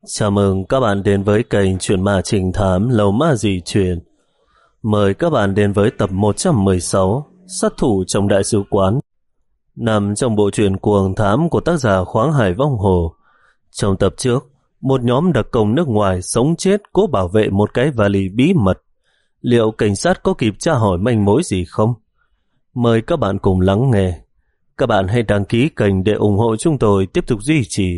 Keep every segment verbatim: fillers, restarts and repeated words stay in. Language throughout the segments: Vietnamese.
Chào mừng các bạn đến với kênh Chuyện Ma Trình Thám Lầu Ma Dị Chuyện. Mời các bạn đến với tập một trăm mười sáu Sát thủ trong đại sứ quán, nằm trong bộ truyện Cuồng Thám của tác giả Khoáng Hải Vong Hồ. Trong tập trước, một nhóm đặc công nước ngoài sống chết cố bảo vệ một cái vali bí mật. Liệu cảnh sát có kịp tra hỏi manh mối gì không? Mời các bạn cùng lắng nghe. Các bạn hãy đăng ký kênh để ủng hộ chúng tôi tiếp tục duy trì.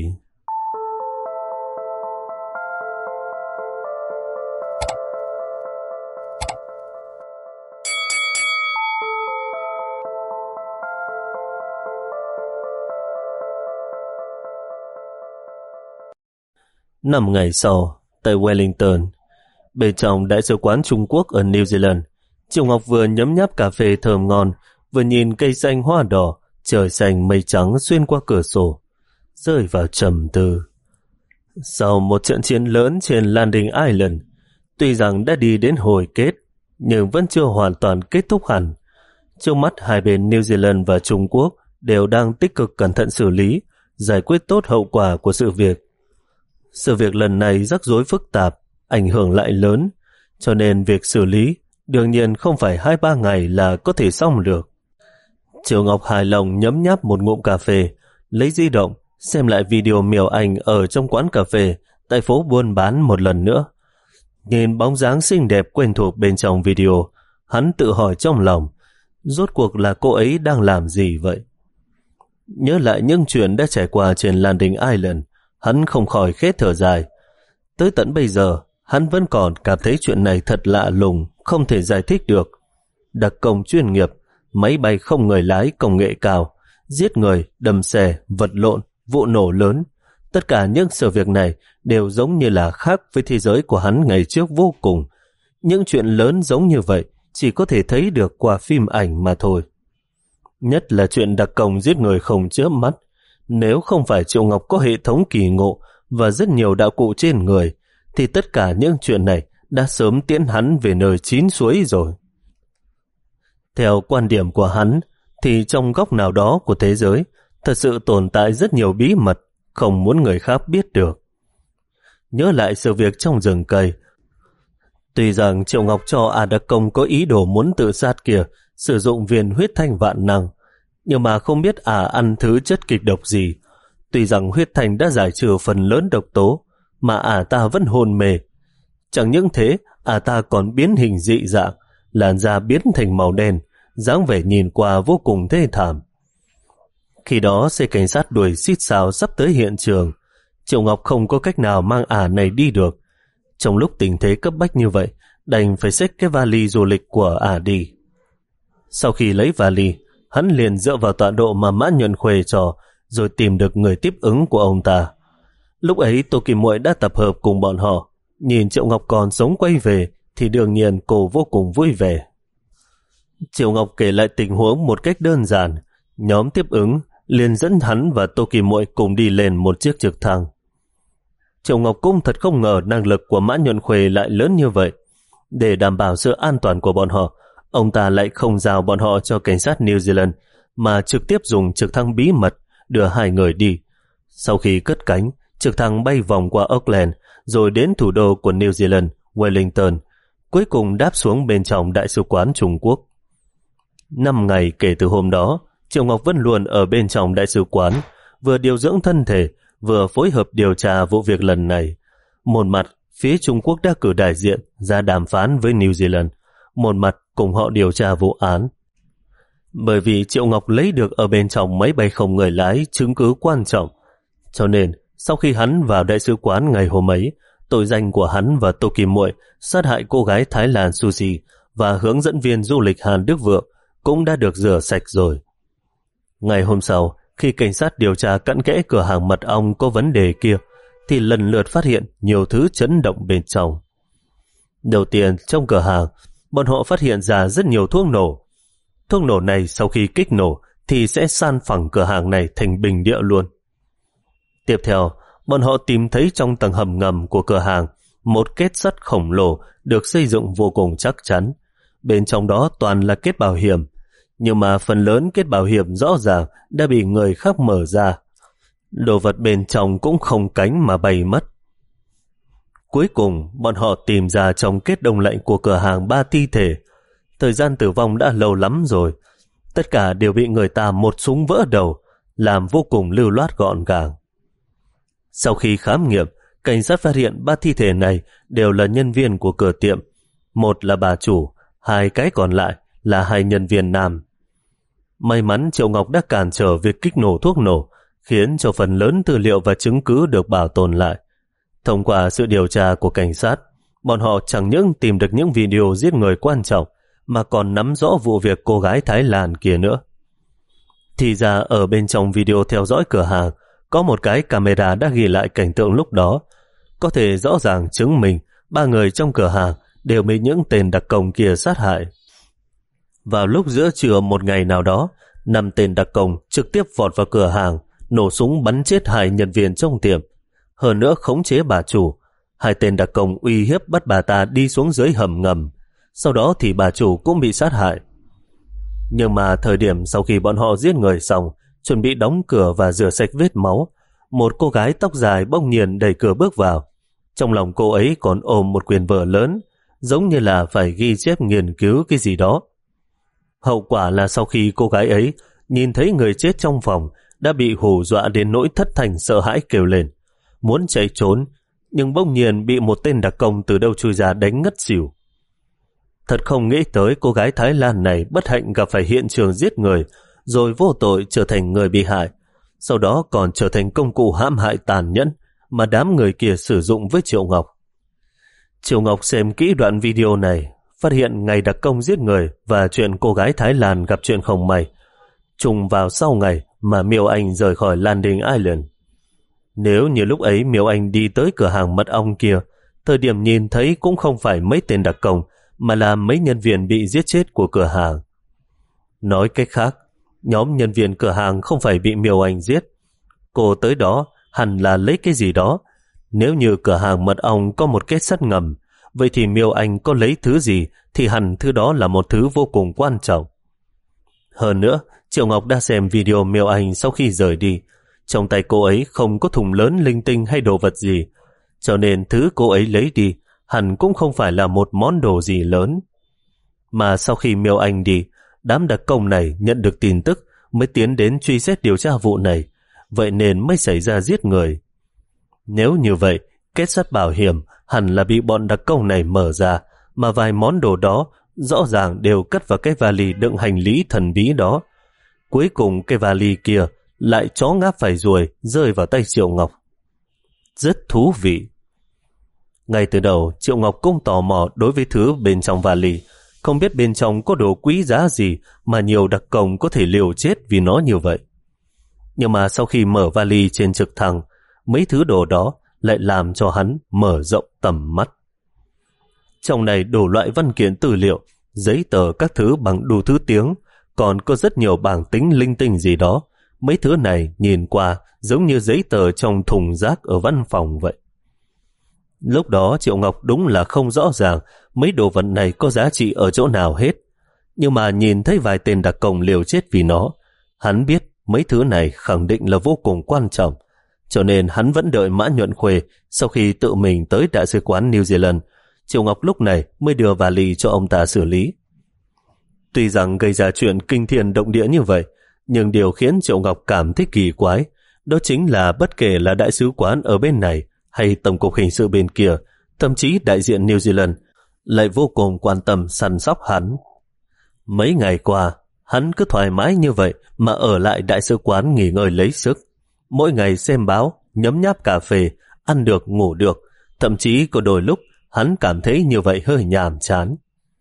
Năm ngày sau, tại Wellington, bên trong đại sứ quán Trung Quốc ở New Zealand, Triệu Ngọc vừa nhấm nháp cà phê thơm ngon, vừa nhìn cây xanh hoa đỏ, trời xanh mây trắng xuyên qua cửa sổ, rơi vào trầm tư. Sau một trận chiến lớn trên Landing Island, tuy rằng đã đi đến hồi kết, nhưng vẫn chưa hoàn toàn kết thúc hẳn. Trước mắt hai bên New Zealand và Trung Quốc đều đang tích cực cẩn thận xử lý, giải quyết tốt hậu quả của sự việc. Sự việc lần này rắc rối phức tạp, ảnh hưởng lại lớn, cho nên việc xử lý đương nhiên không phải hai ba ngày là có thể xong được. Triệu Ngọc hài lòng nhấm nháp một ngụm cà phê, lấy di động, xem lại video miêu ảnh ở trong quán cà phê tại phố buôn bán một lần nữa. Nhìn bóng dáng xinh đẹp quen thuộc bên trong video, hắn tự hỏi trong lòng, rốt cuộc là cô ấy đang làm gì vậy? Nhớ lại những chuyện đã trải qua trên Landing Island, hắn không khỏi khét thở dài. Tới tận bây giờ, hắn vẫn còn cảm thấy chuyện này thật lạ lùng, không thể giải thích được. Đặc công chuyên nghiệp, máy bay không người lái công nghệ cao, giết người, đâm xe, vật lộn, vụ nổ lớn. Tất cả những sự việc này đều giống như là khác với thế giới của hắn ngày trước vô cùng. Những chuyện lớn giống như vậy chỉ có thể thấy được qua phim ảnh mà thôi. Nhất là chuyện đặc công giết người không chớp mắt. Nếu không phải Triệu Ngọc có hệ thống kỳ ngộ và rất nhiều đạo cụ trên người, thì tất cả những chuyện này đã sớm tiễn hắn về nơi chín suối rồi. Theo quan điểm của hắn, thì trong góc nào đó của thế giới thật sự tồn tại rất nhiều bí mật không muốn người khác biết được. Nhớ lại sự việc trong rừng cây, tuy rằng Triệu Ngọc cho A Đặc Công có ý đồ muốn tự sát kia sử dụng viên huyết thanh vạn năng, nhưng mà không biết ả ăn thứ chất kịch độc gì. Tuy rằng huyết thanh đã giải trừ phần lớn độc tố, mà ả ta vẫn hôn mê. Chẳng những thế, ả ta còn biến hình dị dạng, làn da biến thành màu đen, dáng vẻ nhìn qua vô cùng thê thảm. Khi đó xe cảnh sát đuổi xít xào sắp tới hiện trường, Triệu Ngọc không có cách nào mang ả này đi được. Trong lúc tình thế cấp bách như vậy, đành phải xách cái vali du lịch của ả đi. Sau khi lấy vali, hắn liền dựa vào tọa độ mà Mã Nhuận Khuê cho, rồi tìm được người tiếp ứng của ông ta. Lúc ấy Tô Kim Muội đã tập hợp cùng bọn họ, nhìn Triệu Ngọc còn sống quay về thì đương nhiên cô vô cùng vui vẻ. Triệu Ngọc kể lại tình huống một cách đơn giản, nhóm tiếp ứng liền dẫn hắn và Tô Kim Muội cùng đi lên một chiếc trực thăng. Triệu Ngọc cũng thật không ngờ năng lực của Mã Nhuận Khuê lại lớn như vậy. Để đảm bảo sự an toàn của bọn họ, ông ta lại không giao bọn họ cho cảnh sát New Zealand, mà trực tiếp dùng trực thăng bí mật đưa hai người đi. Sau khi cất cánh, trực thăng bay vòng qua Auckland, rồi đến thủ đô của New Zealand, Wellington, cuối cùng đáp xuống bên trong đại sứ quán Trung Quốc. Năm ngày kể từ hôm đó, Triệu Ngọc vẫn luôn ở bên trong đại sứ quán, vừa điều dưỡng thân thể, vừa phối hợp điều tra vụ việc lần này. Một mặt, phía Trung Quốc đã cử đại diện ra đàm phán với New Zealand, một mặt cùng họ điều tra vụ án. Bởi vì Triệu Ngọc lấy được ở bên trong máy bay không người lái chứng cứ quan trọng, cho nên sau khi hắn vào đại sứ quán ngày hôm ấy, tội danh của hắn và Tô Kim Muội sát hại cô gái Thái Lan Suzy và hướng dẫn viên du lịch Hàn Đức Vượng cũng đã được rửa sạch rồi. Ngày hôm sau, khi cảnh sát điều tra cặn kẽ cửa hàng mật ong có vấn đề kia, thì lần lượt phát hiện nhiều thứ chấn động bên trong. Đầu tiên, trong cửa hàng, bọn họ phát hiện ra rất nhiều thuốc nổ. Thuốc nổ này sau khi kích nổ thì sẽ san phẳng cửa hàng này thành bình địa luôn. Tiếp theo, bọn họ tìm thấy trong tầng hầm ngầm của cửa hàng một kết sắt khổng lồ được xây dựng vô cùng chắc chắn. Bên trong đó toàn là kết bảo hiểm, nhưng mà phần lớn kết bảo hiểm rõ ràng đã bị người khác mở ra. Đồ vật bên trong cũng không cánh mà bay mất. Cuối cùng, bọn họ tìm ra trong kết đông lạnh của cửa hàng ba thi thể. Thời gian tử vong đã lâu lắm rồi. Tất cả đều bị người ta một súng vỡ đầu, làm vô cùng lưu loát gọn gàng. Sau khi khám nghiệm, cảnh sát phát hiện ba thi thể này đều là nhân viên của cửa tiệm. Một là bà chủ, hai cái còn lại là hai nhân viên nam. May mắn Triệu Ngọc đã cản trở việc kích nổ thuốc nổ, khiến cho phần lớn tư liệu và chứng cứ được bảo tồn lại. Thông qua sự điều tra của cảnh sát, bọn họ chẳng những tìm được những video giết người quan trọng, mà còn nắm rõ vụ việc cô gái Thái Lan kia nữa. Thì ra ở bên trong video theo dõi cửa hàng, có một cái camera đã ghi lại cảnh tượng lúc đó, có thể rõ ràng chứng minh ba người trong cửa hàng đều bị những tên đặc công kia sát hại. Vào lúc giữa trưa một ngày nào đó, năm tên đặc công trực tiếp vọt vào cửa hàng, nổ súng bắn chết hai nhân viên trong tiệm, hơn nữa khống chế bà chủ. Hai tên đặc công uy hiếp bắt bà ta đi xuống dưới hầm ngầm, sau đó thì bà chủ cũng bị sát hại. Nhưng mà thời điểm sau khi bọn họ giết người xong, chuẩn bị đóng cửa và rửa sạch vết máu, một cô gái tóc dài bỗng nhiên đẩy cửa bước vào. Trong lòng cô ấy còn ôm một quyển vở lớn, giống như là phải ghi chép nghiên cứu cái gì đó. Hậu quả là sau khi cô gái ấy nhìn thấy người chết trong phòng, đã bị hù dọa đến nỗi thất thanh sợ hãi kêu lên, muốn chạy trốn, nhưng bỗng nhiên bị một tên đặc công từ đâu chui ra đánh ngất xỉu. Thật không nghĩ tới cô gái Thái Lan này bất hạnh gặp phải hiện trường giết người, rồi vô tội trở thành người bị hại, sau đó còn trở thành công cụ hãm hại tàn nhẫn mà đám người kia sử dụng với Triệu Ngọc. Triệu Ngọc xem kỹ đoạn video này, phát hiện ngày đặc công giết người và chuyện cô gái Thái Lan gặp chuyện không may trùng vào sau ngày mà Miêu Anh rời khỏi Landing Island. Nếu như lúc ấy Miêu Anh đi tới cửa hàng mật ong kia, thời điểm nhìn thấy cũng không phải mấy tên đặc công, mà là mấy nhân viên bị giết chết của cửa hàng. Nói cách khác, nhóm nhân viên cửa hàng không phải bị Miêu Anh giết. Cô tới đó hẳn là lấy cái gì đó. Nếu như cửa hàng mật ong có một kết sắt ngầm, vậy thì Miêu Anh có lấy thứ gì thì hẳn thứ đó là một thứ vô cùng quan trọng. Hơn nữa, Triệu Ngọc đã xem video Miêu Anh sau khi rời đi. Trong tay cô ấy không có thùng lớn linh tinh hay đồ vật gì, cho nên thứ cô ấy lấy đi hẳn cũng không phải là một món đồ gì lớn. Mà sau khi Miêu Anh đi, đám đặc công này nhận được tin tức mới tiến đến truy xét điều tra vụ này, vậy nên mới xảy ra giết người. Nếu như vậy, kết sắt bảo hiểm hẳn là bị bọn đặc công này mở ra, mà vài món đồ đó rõ ràng đều cất vào cái vali đựng hành lý thần bí đó. Cuối cùng cái vali kia lại chó ngáp phải ruồi rơi vào tay Triệu Ngọc. Rất thú vị. Ngay từ đầu, Triệu Ngọc cũng tò mò đối với thứ bên trong vali, không biết bên trong có đồ quý giá gì mà nhiều đặc công có thể liều chết vì nó như vậy. Nhưng mà sau khi mở vali trên trực thăng, mấy thứ đồ đó lại làm cho hắn mở rộng tầm mắt. Trong này đủ loại văn kiện tư liệu, giấy tờ các thứ bằng đủ thứ tiếng, còn có rất nhiều bảng tính linh tinh gì đó. Mấy thứ này nhìn qua giống như giấy tờ trong thùng rác ở văn phòng vậy. Lúc đó Triệu Ngọc đúng là không rõ ràng mấy đồ vật này có giá trị ở chỗ nào hết. Nhưng mà nhìn thấy vài tên đặc công liều chết vì nó, hắn biết mấy thứ này khẳng định là vô cùng quan trọng. Cho nên hắn vẫn đợi Mã Nhuận Khuê sau khi tự mình tới Đại sứ quán New Zealand. Triệu Ngọc lúc này mới đưa vali cho ông ta xử lý. Tuy rằng gây ra chuyện kinh thiên động địa như vậy, nhưng điều khiến Triệu Ngọc cảm thấy kỳ quái, đó chính là bất kể là đại sứ quán ở bên này hay tổng cục hình sự bên kia, thậm chí đại diện New Zealand, lại vô cùng quan tâm săn sóc hắn. Mấy ngày qua, hắn cứ thoải mái như vậy mà ở lại đại sứ quán nghỉ ngơi lấy sức. Mỗi ngày xem báo, nhấm nháp cà phê, ăn được ngủ được, thậm chí có đôi lúc hắn cảm thấy như vậy hơi nhàm chán.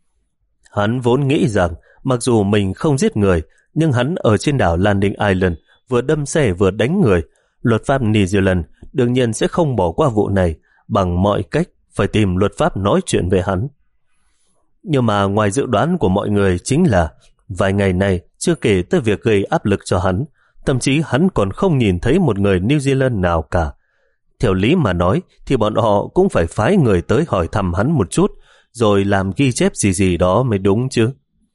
Hắn vốn nghĩ rằng mặc dù mình không giết người, nhưng hắn ở trên đảo Landing Island vừa đâm xe vừa đánh người, luật pháp New Zealand đương nhiên sẽ không bỏ qua vụ này, bằng mọi cách phải tìm luật pháp nói chuyện về hắn. Nhưng mà ngoài dự đoán của mọi người chính là vài ngày này chưa kể tới việc gây áp lực cho hắn, thậm chí hắn còn không nhìn thấy một người New Zealand nào cả. Theo lý mà nói thì bọn họ cũng phải phái người tới hỏi thăm hắn một chút, rồi làm ghi chép gì gì đó mới đúng chứ.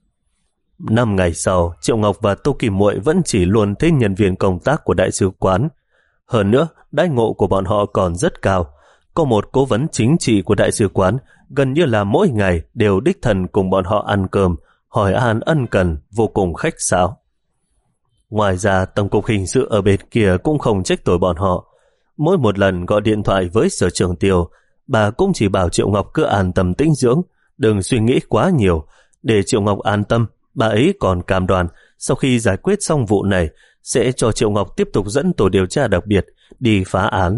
Năm ngày sau, Triệu Ngọc và Tô Kỳ Muội vẫn chỉ luôn thấy nhân viên công tác của đại sứ quán. Hơn nữa, đãi ngộ của bọn họ còn rất cao, có một cố vấn chính trị của đại sứ quán gần như là mỗi ngày đều đích thân cùng bọn họ ăn cơm, hỏi han ân cần, vô cùng khách sáo. Ngoài ra, Tổng cục Hình sự ở bên kia cũng không trách tội bọn họ. Mỗi một lần gọi điện thoại với Sở trưởng Tiêu, bà cũng chỉ bảo Triệu Ngọc cứ an tâm tĩnh dưỡng, đừng suy nghĩ quá nhiều. Để Triệu Ngọc an tâm, bà ấy còn cam đoan sau khi giải quyết xong vụ này sẽ cho Triệu Ngọc tiếp tục dẫn tổ điều tra đặc biệt đi phá án.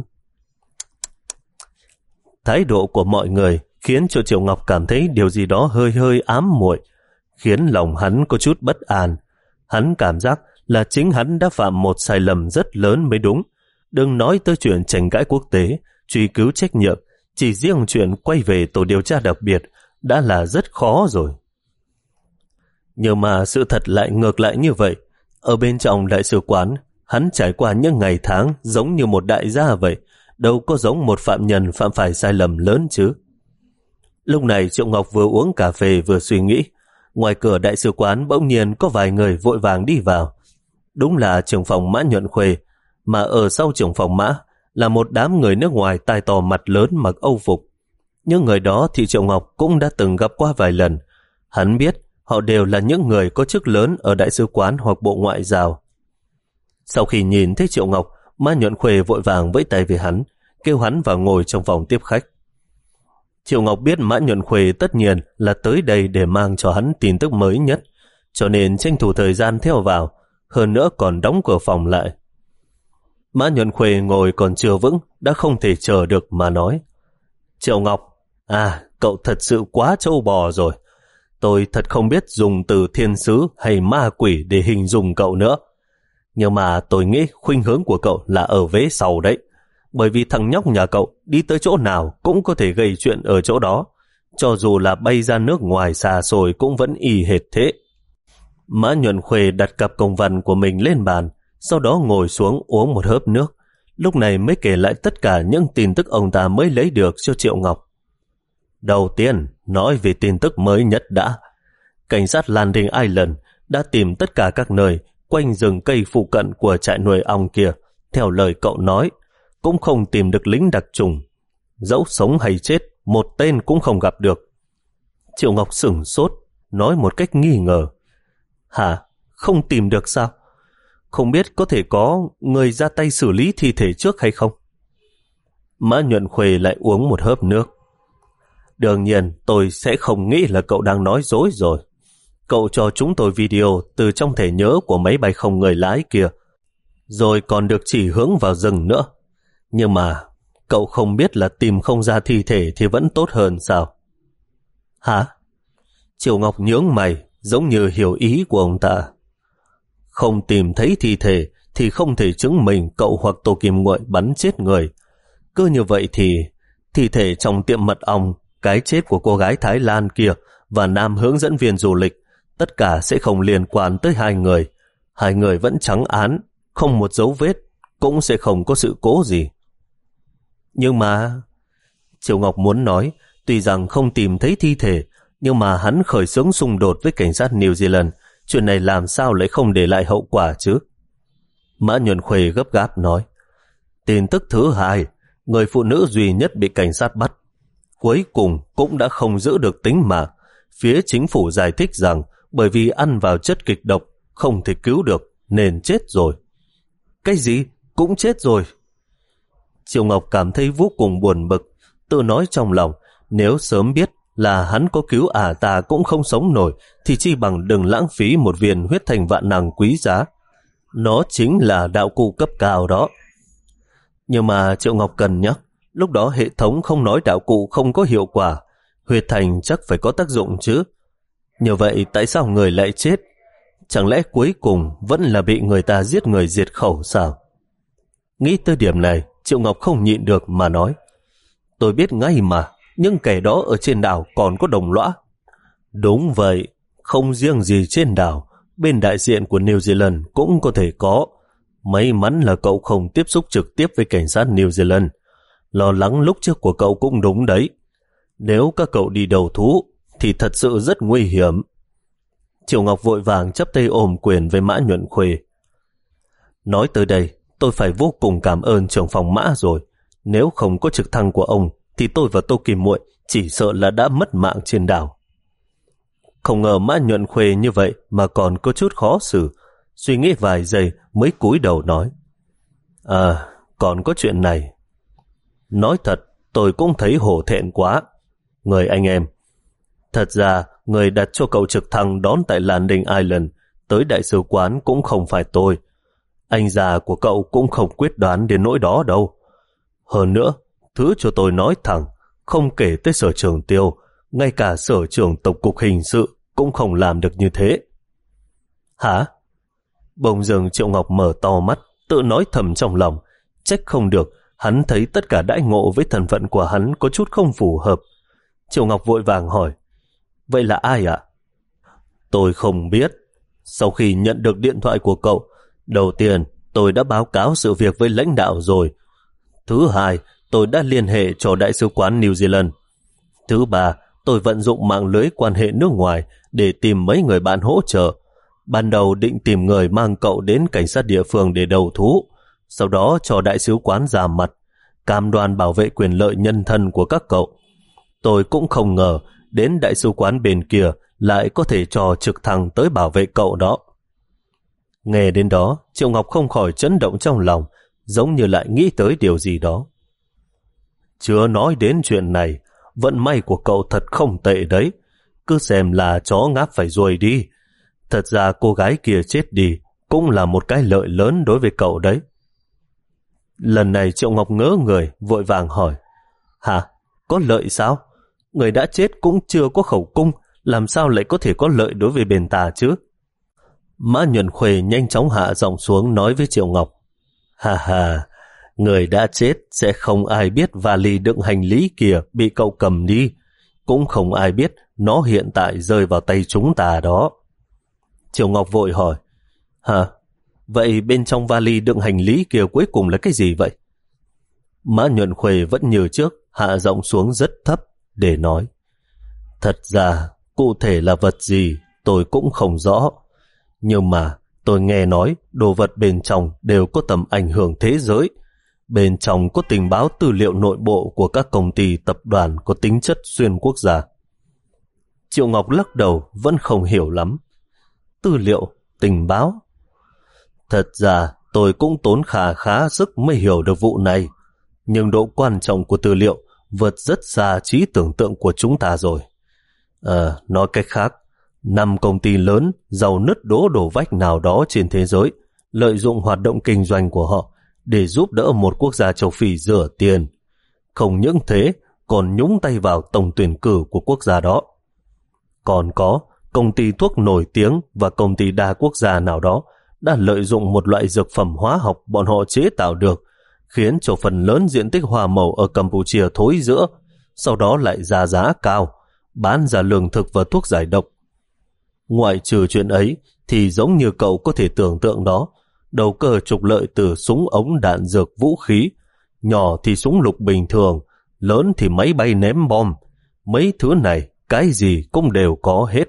Thái độ của mọi người khiến cho Triệu Ngọc cảm thấy điều gì đó hơi hơi ám muội, khiến lòng hắn có chút bất an. Hắn cảm giác là chính hắn đã phạm một sai lầm rất lớn mới đúng. Đừng nói tới chuyện tranh cãi quốc tế, truy cứu trách nhiệm, chỉ riêng chuyện quay về tổ điều tra đặc biệt đã là rất khó rồi. Nhưng mà sự thật lại ngược lại như vậy. Ở bên trong đại sứ quán, hắn trải qua những ngày tháng giống như một đại gia vậy, đâu có giống một phạm nhân phạm phải sai lầm lớn chứ. Lúc này Triệu Ngọc vừa uống cà phê vừa suy nghĩ. Ngoài cửa đại sứ quán bỗng nhiên có vài người vội vàng đi vào. Đúng là trưởng phòng Mã Nhuận Khuê, mà ở sau trưởng phòng Mã là một đám người nước ngoài tai to mặt lớn mặc âu phục. Những người đó thì Triệu Ngọc cũng đã từng gặp qua vài lần. Hắn biết họ đều là những người có chức lớn ở đại sứ quán hoặc bộ ngoại giao. Sau khi nhìn thấy Triệu Ngọc, Mã Nhuận Khuê vội vàng vẫy tay về hắn, kêu hắn vào ngồi trong phòng tiếp khách. Triệu Ngọc biết Mã Nhuận Khuê tất nhiên là tới đây để mang cho hắn tin tức mới nhất, cho nên tranh thủ thời gian theo vào, hơn nữa còn đóng cửa phòng lại. Mã Nhuận Khuê ngồi còn chưa vững, đã không thể chờ được mà nói: Triệu Ngọc, à, cậu thật sự quá trâu bò rồi. Tôi thật không biết dùng từ thiên sứ hay ma quỷ để hình dung cậu nữa. Nhưng mà tôi nghĩ khuynh hướng của cậu là ở vế sau đấy. Bởi vì thằng nhóc nhà cậu đi tới chỗ nào cũng có thể gây chuyện ở chỗ đó. Cho dù là bay ra nước ngoài xa xôi cũng vẫn y hệt thế. Mã Nhuận Khuê đặt cặp công văn của mình lên bàn, sau đó ngồi xuống uống một hớp nước. Lúc này mới kể lại tất cả những tin tức ông ta mới lấy được cho Triệu Ngọc. Đầu tiên, nói về tin tức mới nhất đã. Cảnh sát Landing Island đã tìm tất cả các nơi quanh rừng cây phụ cận của trại nuôi ong kia. Theo lời cậu nói, cũng không tìm được lính đặc trùng. Dẫu sống hay chết, một tên cũng không gặp được. Triệu Ngọc sửng sốt, nói một cách nghi ngờ. Hả? Không tìm được sao? Không biết có thể có người ra tay xử lý thi thể trước hay không? Mã Nhuận Khuê lại uống một hớp nước. Đương nhiên tôi sẽ không nghĩ là cậu đang nói dối rồi. Cậu cho chúng tôi video từ trong thẻ nhớ của máy bay không người lái kia, rồi còn được chỉ hướng vào rừng nữa. Nhưng mà cậu không biết là tìm không ra thi thể thì vẫn tốt hơn sao? Hả? Triệu Ngọc nhướng mày, giống như hiểu ý của ông ta. Không tìm thấy thi thể thì không thể chứng minh cậu hoặc Tô Kim Nguội bắn chết người. Cứ như vậy thì thi thể trong tiệm mật ong, cái chết của cô gái Thái Lan kia và nam hướng dẫn viên du lịch, tất cả sẽ không liên quan tới hai người. Hai người vẫn trắng án, không một dấu vết, cũng sẽ không có sự cố gì. Nhưng mà... Triệu Ngọc muốn nói, tuy rằng không tìm thấy thi thể, nhưng mà hắn khởi xướng xung đột với cảnh sát New Zealand. Chuyện này làm sao lại không để lại hậu quả chứ? Mã Nhuận Khuê gấp gáp nói. Tin tức thứ hai, người phụ nữ duy nhất bị cảnh sát bắt, cuối cùng cũng đã không giữ được tính mạng. Phía chính phủ giải thích rằng bởi vì ăn vào chất kịch độc không thể cứu được nên chết rồi. Cái gì? Cũng chết rồi? Triệu Ngọc cảm thấy vô cùng buồn bực, tự nói trong lòng, nếu sớm biết là hắn có cứu ả ta cũng không sống nổi thì chi bằng đừng lãng phí một viên huyết thành vạn năng quý giá. Nó chính là đạo cụ cấp cao đó. Nhưng mà Triệu Ngọc cân nhắc, lúc đó hệ thống không nói đạo cụ không có hiệu quả, huyết thành chắc phải có tác dụng chứ. Như vậy tại sao người lại chết? Chẳng lẽ cuối cùng vẫn là bị người ta giết người diệt khẩu sao? Nghĩ tới điểm này, Triệu Ngọc không nhịn được mà nói. Tôi biết ngay mà, nhưng kẻ đó ở trên đảo còn có đồng lõa. Đúng vậy, không riêng gì trên đảo, bên đại diện của New Zealand cũng có thể có. May mắn là cậu không tiếp xúc trực tiếp với cảnh sát New Zealand. Lo lắng lúc trước của cậu cũng đúng đấy. Nếu các cậu đi đầu thú thì thật sự rất nguy hiểm. Triệu Ngọc vội vàng chắp tay ôm quyền với Mã Nhuận Khuê. Nói tới đây, tôi phải vô cùng cảm ơn trưởng phòng Mã rồi. Nếu không có trực thăng của ông thì tôi và Tô Kim Muội chỉ sợ là đã mất mạng trên đảo. Không ngờ Mã Nhuận Khuê như vậy mà còn có chút khó xử. Suy nghĩ vài giây mới cúi đầu nói: À, còn có chuyện này. Nói thật, tôi cũng thấy hổ thẹn quá. Người anh em, thật ra người đặt cho cậu trực thăng đón tại Landing Island tới đại sứ quán cũng không phải tôi. Anh già của cậu cũng không quyết đoán đến nỗi đó đâu. Hơn nữa, thứ cho tôi nói thẳng, không kể tới sở trưởng Tiêu, ngay cả sở trưởng tổng cục hình sự cũng không làm được như thế. Hả? Bỗng dưng Triệu Ngọc mở to mắt, tự nói thầm trong lòng, trách không được, hắn thấy tất cả đãi ngộ với thân phận của hắn có chút không phù hợp. Triệu Ngọc vội vàng hỏi: Vậy là ai ạ? Tôi không biết. Sau khi nhận được điện thoại của cậu, đầu tiên tôi đã báo cáo sự việc với lãnh đạo rồi. Thứ hai, tôi đã liên hệ cho Đại sứ quán New Zealand. Thứ ba, tôi vận dụng mạng lưới quan hệ nước ngoài để tìm mấy người bạn hỗ trợ. Ban đầu định tìm người mang cậu đến cảnh sát địa phương để đầu thú, sau đó cho đại sứ quán ra mặt, cam đoan bảo vệ quyền lợi nhân thân của các cậu. Tôi cũng không ngờ đến đại sứ quán bên kia lại có thể cho trực thăng tới bảo vệ cậu đó. Nghe đến đó, Triệu Ngọc không khỏi chấn động trong lòng, giống như lại nghĩ tới điều gì đó. Chưa nói đến chuyện này, vận may của cậu thật không tệ đấy. Cứ xem là chó ngáp phải ruồi đi. Thật ra cô gái kia chết đi cũng là một cái lợi lớn đối với cậu đấy. Lần này Triệu Ngọc ngỡ người, vội vàng hỏi: Hả? Có lợi sao? Người đã chết cũng chưa có khẩu cung, làm sao lại có thể có lợi đối với bên ta chứ? Mã Nhuận Khuê nhanh chóng hạ giọng xuống nói với Triệu Ngọc: Ha ha, người đã chết sẽ không ai biết vali đựng hành lý kia bị cậu cầm đi, cũng không ai biết nó hiện tại rơi vào tay chúng ta đó. Triệu Ngọc vội hỏi: Hả? Vậy bên trong vali đựng hành lý kia cuối cùng là cái gì vậy? Mã Nhuận Khuê vẫn như trước, hạ giọng xuống rất thấp để nói: Thật ra, cụ thể là vật gì tôi cũng không rõ. Nhưng mà tôi nghe nói đồ vật bên trong đều có tầm ảnh hưởng thế giới. Bên trong có tình báo tư liệu nội bộ của các công ty tập đoàn có tính chất xuyên quốc gia. Triệu Ngọc lắc đầu vẫn không hiểu lắm. Tư liệu, tình báo? Thật ra tôi cũng tốn khá khá sức mới hiểu được vụ này. Nhưng độ quan trọng của tư liệu vượt rất xa trí tưởng tượng của chúng ta rồi. À, nói cách khác, năm công ty lớn giàu nứt đố đổ vách nào đó trên thế giới lợi dụng hoạt động kinh doanh của họ để giúp đỡ một quốc gia châu Phi rửa tiền. Không những thế, còn nhúng tay vào tổng tuyển cử của quốc gia đó. Còn có công ty thuốc nổi tiếng và công ty đa quốc gia nào đó đã lợi dụng một loại dược phẩm hóa học bọn họ chế tạo được, khiến cho phần lớn diện tích hoa màu ở Campuchia thối rữa, sau đó lại ra giá cao, bán ra lương thực và thuốc giải độc. Ngoại trừ chuyện ấy, thì giống như cậu có thể tưởng tượng đó, đầu cơ trục lợi từ súng ống đạn dược vũ khí, nhỏ thì súng lục bình thường, lớn thì máy bay ném bom. Mấy thứ này, cái gì cũng đều có hết.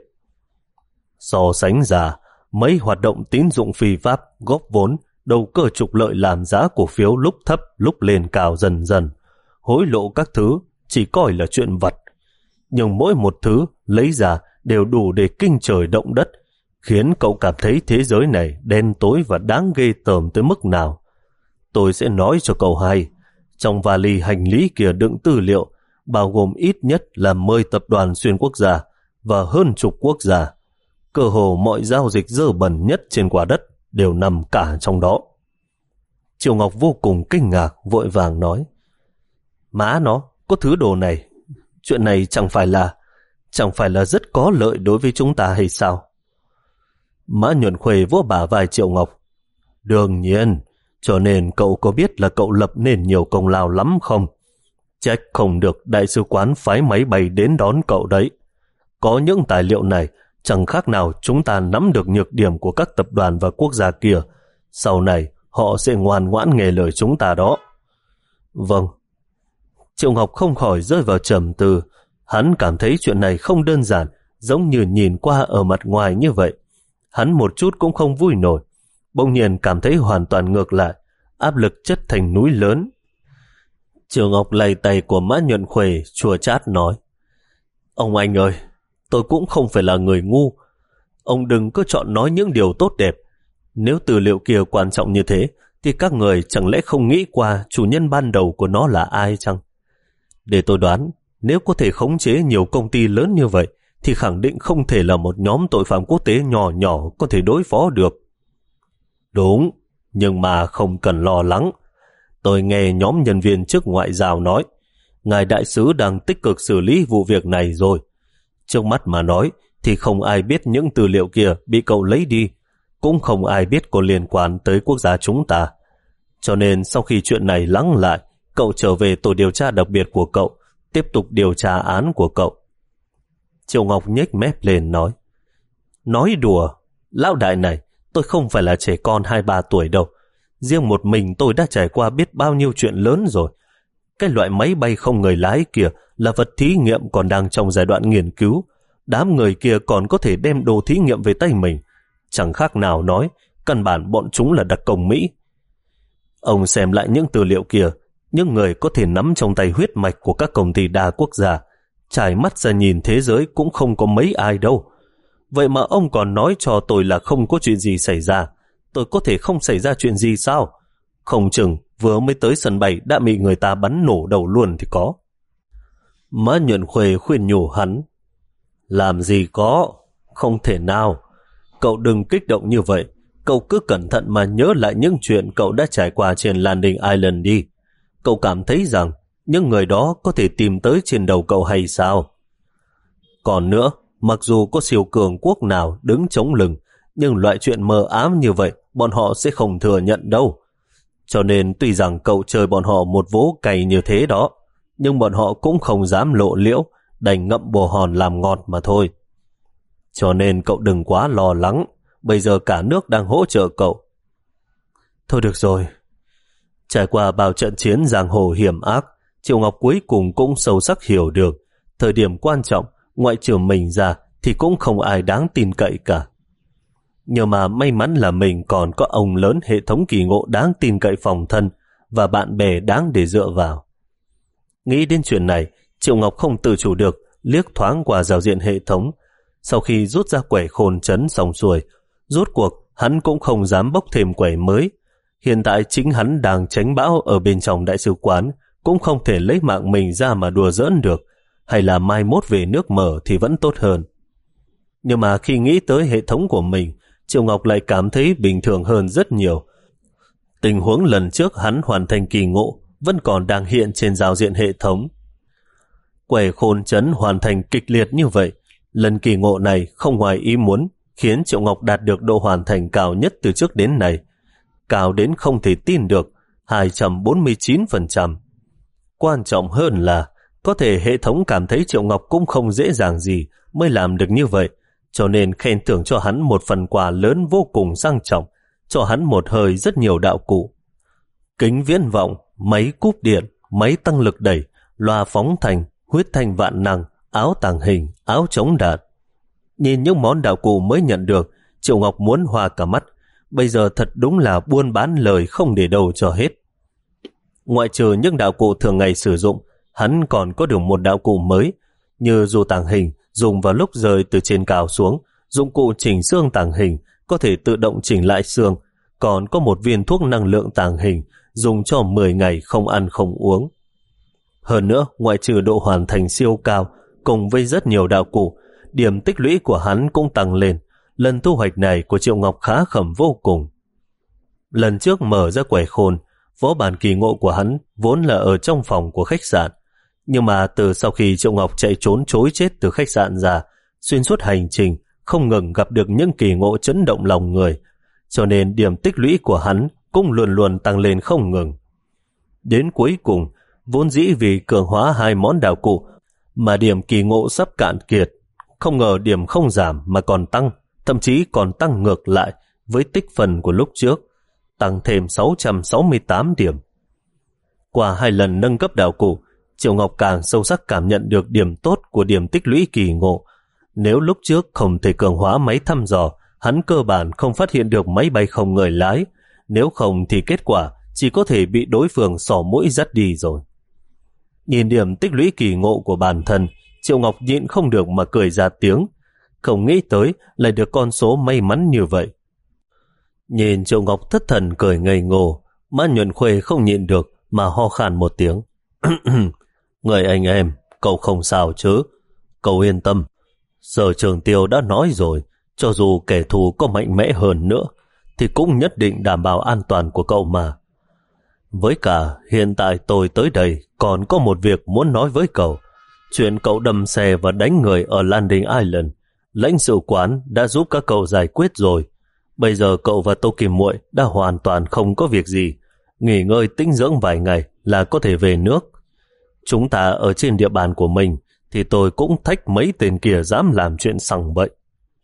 So sánh ra, mấy hoạt động tín dụng phi pháp, góp vốn, đầu cơ trục lợi làm giá cổ phiếu lúc thấp lúc lên cao dần dần, hối lộ các thứ chỉ coi là chuyện vặt. Nhưng mỗi một thứ lấy ra đều đủ để kinh trời động đất, khiến cậu cảm thấy thế giới này đen tối và đáng ghê tởm tới mức nào. Tôi sẽ nói cho cậu hay, trong vali hành lý kia đựng tư liệu, bao gồm ít nhất là mười tập đoàn xuyên quốc gia và hơn chục quốc gia. Cơ hồ mọi giao dịch dơ bẩn nhất trên quả đất đều nằm cả trong đó. Triệu Ngọc vô cùng kinh ngạc, vội vàng nói: Má nó, có thứ đồ này, chuyện này chẳng phải là chẳng phải là rất có lợi đối với chúng ta hay sao? Mã Nhuận Khuê vỗ bả vai Triệu Ngọc: Đương nhiên, cho nên cậu có biết là cậu lập nên nhiều công lao lắm không? Trách không được đại sứ quán phái máy bay đến đón cậu đấy. Có những tài liệu này, chẳng khác nào chúng ta nắm được nhược điểm của các tập đoàn và quốc gia kia. Sau này, họ sẽ ngoan ngoãn nghe lời chúng ta đó. Vâng. Triệu Ngọc không khỏi rơi vào trầm tư. Hắn cảm thấy chuyện này không đơn giản, giống như nhìn qua ở mặt ngoài như vậy. Hắn một chút cũng không vui nổi. Bỗng nhiên cảm thấy hoàn toàn ngược lại, áp lực chất thành núi lớn. Triệu Ngọc lay tay của Mã Nhuận Khuê chua chát nói: Ông anh ơi, tôi cũng không phải là người ngu. Ông đừng cứ chọn nói những điều tốt đẹp. Nếu tư liệu kia quan trọng như thế thì các người chẳng lẽ không nghĩ qua chủ nhân ban đầu của nó là ai chăng? Để tôi đoán, nếu có thể khống chế nhiều công ty lớn như vậy thì khẳng định không thể là một nhóm tội phạm quốc tế nhỏ nhỏ có thể đối phó được. Đúng, nhưng mà không cần lo lắng. Tôi nghe nhóm nhân viên chức ngoại giao nói, ngài đại sứ đang tích cực xử lý vụ việc này rồi. Trước mắt mà nói thì không ai biết những tư liệu kia bị cậu lấy đi, cũng không ai biết có liên quan tới quốc gia chúng ta. Cho nên sau khi chuyện này lắng lại, cậu trở về tổ điều tra đặc biệt của cậu, tiếp tục điều tra án của cậu. Triệu Ngọc nhếch mép lên nói: Nói đùa, lão đại này, tôi không phải là trẻ con hai ba tuổi đâu. Riêng một mình tôi đã trải qua biết bao nhiêu chuyện lớn rồi. Cái loại máy bay không người lái kia là vật thí nghiệm còn đang trong giai đoạn nghiên cứu. Đám người kia còn có thể đem đồ thí nghiệm về tay mình. Chẳng khác nào nói, căn bản bọn chúng là đặc công Mỹ. Ông xem lại những tư liệu kia, những người có thể nắm trong tay huyết mạch của các công ty đa quốc gia, trải mắt ra nhìn thế giới cũng không có mấy ai đâu. Vậy mà ông còn nói cho tôi là không có chuyện gì xảy ra. Tôi có thể không xảy ra chuyện gì sao? Không chừng vừa mới tới sân bay đã bị người ta bắn nổ đầu luôn thì có. Mã Nhuận Khuê khuyên nhủ hắn: Làm gì có, không thể nào. Cậu đừng kích động như vậy. Cậu cứ cẩn thận mà nhớ lại những chuyện cậu đã trải qua trên Landing Island đi. Cậu cảm thấy rằng những người đó có thể tìm tới trên đầu cậu hay sao? Còn nữa, mặc dù có siêu cường quốc nào đứng chống lưng, nhưng loại chuyện mờ ám như vậy bọn họ sẽ không thừa nhận đâu. Cho nên tuy rằng cậu chơi bọn họ một vố cày như thế đó, nhưng bọn họ cũng không dám lộ liễu, đành ngậm bồ hòn làm ngọt mà thôi. Cho nên cậu đừng quá lo lắng, bây giờ cả nước đang hỗ trợ cậu. Thôi được rồi. Trải qua bao trận chiến giang hồ hiểm ác, Triệu Ngọc cuối cùng cũng sâu sắc hiểu được, thời điểm quan trọng, ngoại trừ mình ra thì cũng không ai đáng tin cậy cả. Nhưng mà may mắn là mình còn có ông lớn hệ thống kỳ ngộ đáng tin cậy phòng thân và bạn bè đáng để dựa vào. Nghĩ đến chuyện này, Triệu Ngọc không tự chủ được liếc thoáng qua giao diện hệ thống. Sau khi rút ra quẻ khôn trấn xong xuôi, rốt cuộc hắn cũng không dám bốc thêm quẻ mới. Hiện tại chính hắn đang tránh bão ở bên trong đại sứ quán, cũng không thể lấy mạng mình ra mà đùa giỡn được, hay là mai mốt về nước mở thì vẫn tốt hơn. Nhưng mà khi nghĩ tới hệ thống của mình, Triệu Ngọc lại cảm thấy bình thường hơn rất nhiều. Tình huống lần trước hắn hoàn thành kỳ ngộ vẫn còn đang hiện trên giao diện hệ thống. Quẻ khôn trấn hoàn thành kịch liệt như vậy, lần kỳ ngộ này không ngoài ý muốn, khiến Triệu Ngọc đạt được độ hoàn thành cao nhất từ trước đến nay, cao đến không thể tin được, hai trăm bốn mươi chín phần trăm. Quan trọng hơn là có thể hệ thống cảm thấy Triệu Ngọc cũng không dễ dàng gì mới làm được như vậy, cho nên khen thưởng cho hắn một phần quà lớn vô cùng sang trọng, cho hắn một hơi rất nhiều đạo cụ. Kính viễn vọng, máy cúp điện, máy tăng lực đẩy, loa phóng thanh, huyết thanh vạn năng, áo tàng hình, áo chống đạn. Nhìn những món đạo cụ mới nhận được, Triệu Ngọc muốn hoa cả mắt. Bây giờ thật đúng là buôn bán lời không để đâu cho hết. Ngoại trừ những đạo cụ thường ngày sử dụng, hắn còn có được một đạo cụ mới, như dù tàng hình dùng vào lúc rơi từ trên cao xuống, dụng cụ chỉnh xương tàng hình có thể tự động chỉnh lại xương, còn có một viên thuốc năng lượng tàng hình dùng cho mười ngày không ăn không uống. Hơn nữa, ngoại trừ độ hoàn thành siêu cao cùng với rất nhiều đạo cụ, điểm tích lũy của hắn cũng tăng lên. Lần thu hoạch này của Triệu Ngọc khá khẩm vô cùng. Lần trước mở ra quẻ khôn, võ bản kỳ ngộ của hắn vốn là ở trong phòng của khách sạn, nhưng mà từ sau khi Triệu Ngọc chạy trốn chối chết từ khách sạn ra, xuyên suốt hành trình không ngừng gặp được những kỳ ngộ chấn động lòng người, cho nên điểm tích lũy của hắn cũng luôn luôn tăng lên không ngừng. Đến cuối cùng, vốn dĩ vì cường hóa hai món đạo cụ mà điểm kỳ ngộ sắp cạn kiệt, không ngờ điểm không giảm mà còn tăng, thậm chí còn tăng ngược lại với tích phần của lúc trước, tăng thêm sáu trăm sáu mươi tám điểm. Qua hai lần nâng cấp đạo cụ, Triệu Ngọc càng sâu sắc cảm nhận được điểm tốt của điểm tích lũy kỳ ngộ. Nếu lúc trước không thể cường hóa máy thăm dò, hắn cơ bản không phát hiện được máy bay không người lái, nếu không thì kết quả chỉ có thể bị đối phương xỏ mũi dắt đi rồi. Nhìn điểm tích lũy kỳ ngộ của bản thân, Triệu Ngọc nhịn không được mà cười ra tiếng. Không nghĩ tới lại được con số may mắn như vậy. Nhìn Triệu Ngọc thất thần cười ngây ngô, Mã Nhuận Khuê không nhịn được mà ho khan một tiếng. Người anh em, cậu không sao chứ? Cậu yên tâm. Sở Trường Tiêu đã nói rồi, cho dù kẻ thù có mạnh mẽ hơn nữa, thì cũng nhất định đảm bảo an toàn của cậu mà. Với cả, hiện tại tôi tới đây còn có một việc muốn nói với cậu. Chuyện cậu đâm xe và đánh người ở Landing Island, lãnh sự quán đã giúp các cậu giải quyết rồi. Bây giờ cậu và Tô Kim Muội đã hoàn toàn không có việc gì. Nghỉ ngơi tĩnh dưỡng vài ngày là có thể về nước. Chúng ta ở trên địa bàn của mình thì tôi cũng thách mấy tên kia dám làm chuyện sằng bậy.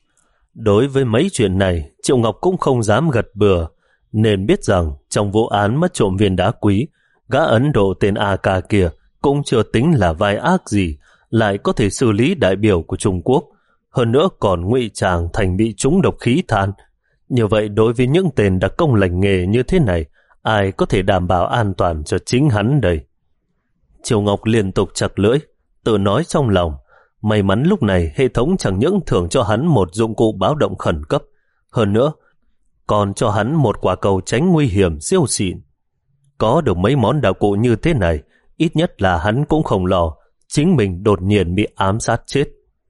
Đối với mấy chuyện này, Triệu Ngọc cũng không dám gật bừa, nên biết rằng trong vụ án mất trộm viên đá quý, gã Ấn Độ tên a ca kia cũng chưa tính là vai ác gì, lại có thể xử lý đại biểu của Trung Quốc, hơn nữa còn ngụy trang thành bị trúng độc khí than. Như vậy đối với những tên đặc công lành nghề như thế này, ai có thể đảm bảo an toàn cho chính hắn đây? Triệu Ngọc liên tục chặt lưỡi, tự nói trong lòng, may mắn lúc này hệ thống chẳng những thưởng cho hắn một dụng cụ báo động khẩn cấp, hơn nữa còn cho hắn một quả cầu tránh nguy hiểm siêu xịn. Có được mấy món đạo cụ như thế này, ít nhất là hắn cũng không lo chính mình đột nhiên bị ám sát chết.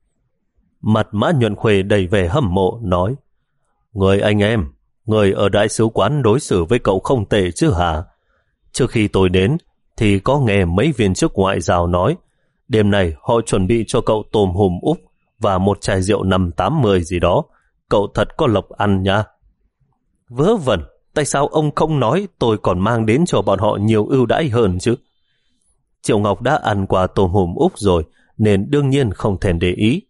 Mặt Mã Nhuận Khuê đầy vẻ hâm mộ nói: Người anh em, người ở đại sứ quán đối xử với cậu không tệ chứ hả? Trước khi tôi đến thì có nghe mấy viên chức ngoại giao nói đêm nay họ chuẩn bị cho cậu tôm hùm Úc và một chai rượu năm tám mươi gì đó. Cậu thật có lộc ăn nha. Vớ vẩn, tại sao ông không nói tôi còn mang đến cho bọn họ nhiều ưu đãi hơn chứ? Triệu Ngọc đã ăn qua tôm hùm Úc rồi nên đương nhiên không thèm để ý.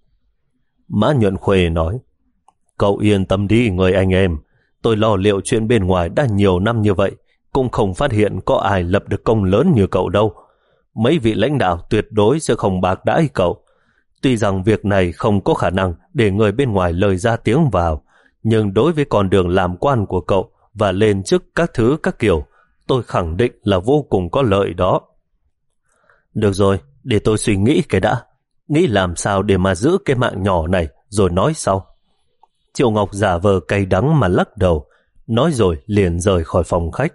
Mã Nhuận Khuê nói: Cậu yên tâm đi người anh em, tôi lo liệu chuyện bên ngoài đã nhiều năm như vậy, cũng không phát hiện có ai lập được công lớn như cậu đâu. Mấy vị lãnh đạo tuyệt đối sẽ không bạc đãi cậu. Tuy rằng việc này không có khả năng để người bên ngoài lời ra tiếng vào, nhưng đối với con đường làm quan của cậu và lên chức các thứ các kiểu, tôi khẳng định là vô cùng có lợi đó. Được rồi, để tôi suy nghĩ cái đã. Nghĩ làm sao để mà giữ cái mạng nhỏ này rồi nói sau. Triệu Ngọc giả vờ cay đắng mà lắc đầu, nói rồi liền rời khỏi phòng khách.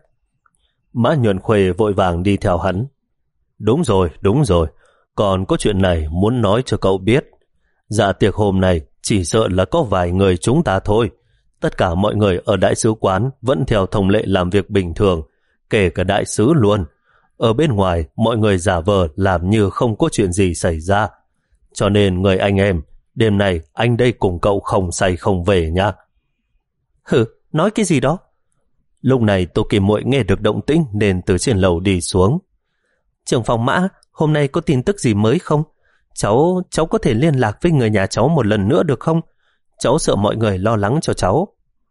Mã Nhuận Khuê vội vàng đi theo hắn. Đúng rồi, đúng rồi, còn có chuyện này muốn nói cho cậu biết. Dạ tiệc hôm nay chỉ sợ là có vài người chúng ta thôi. Tất cả mọi người ở đại sứ quán vẫn theo thông lệ làm việc bình thường, kể cả đại sứ luôn. Ở bên ngoài mọi người giả vờ làm như không có chuyện gì xảy ra. Cho nên người anh em, đêm nay anh đây cùng cậu không say không về nha. Hừ, nói cái gì đó? Lúc này Tô Kim Muội nghe được động tĩnh nên từ trên lầu đi xuống. Trưởng phòng Mã, hôm nay có tin tức gì mới không? Cháu, cháu có thể liên lạc với người nhà cháu một lần nữa được không? Cháu sợ mọi người lo lắng cho cháu.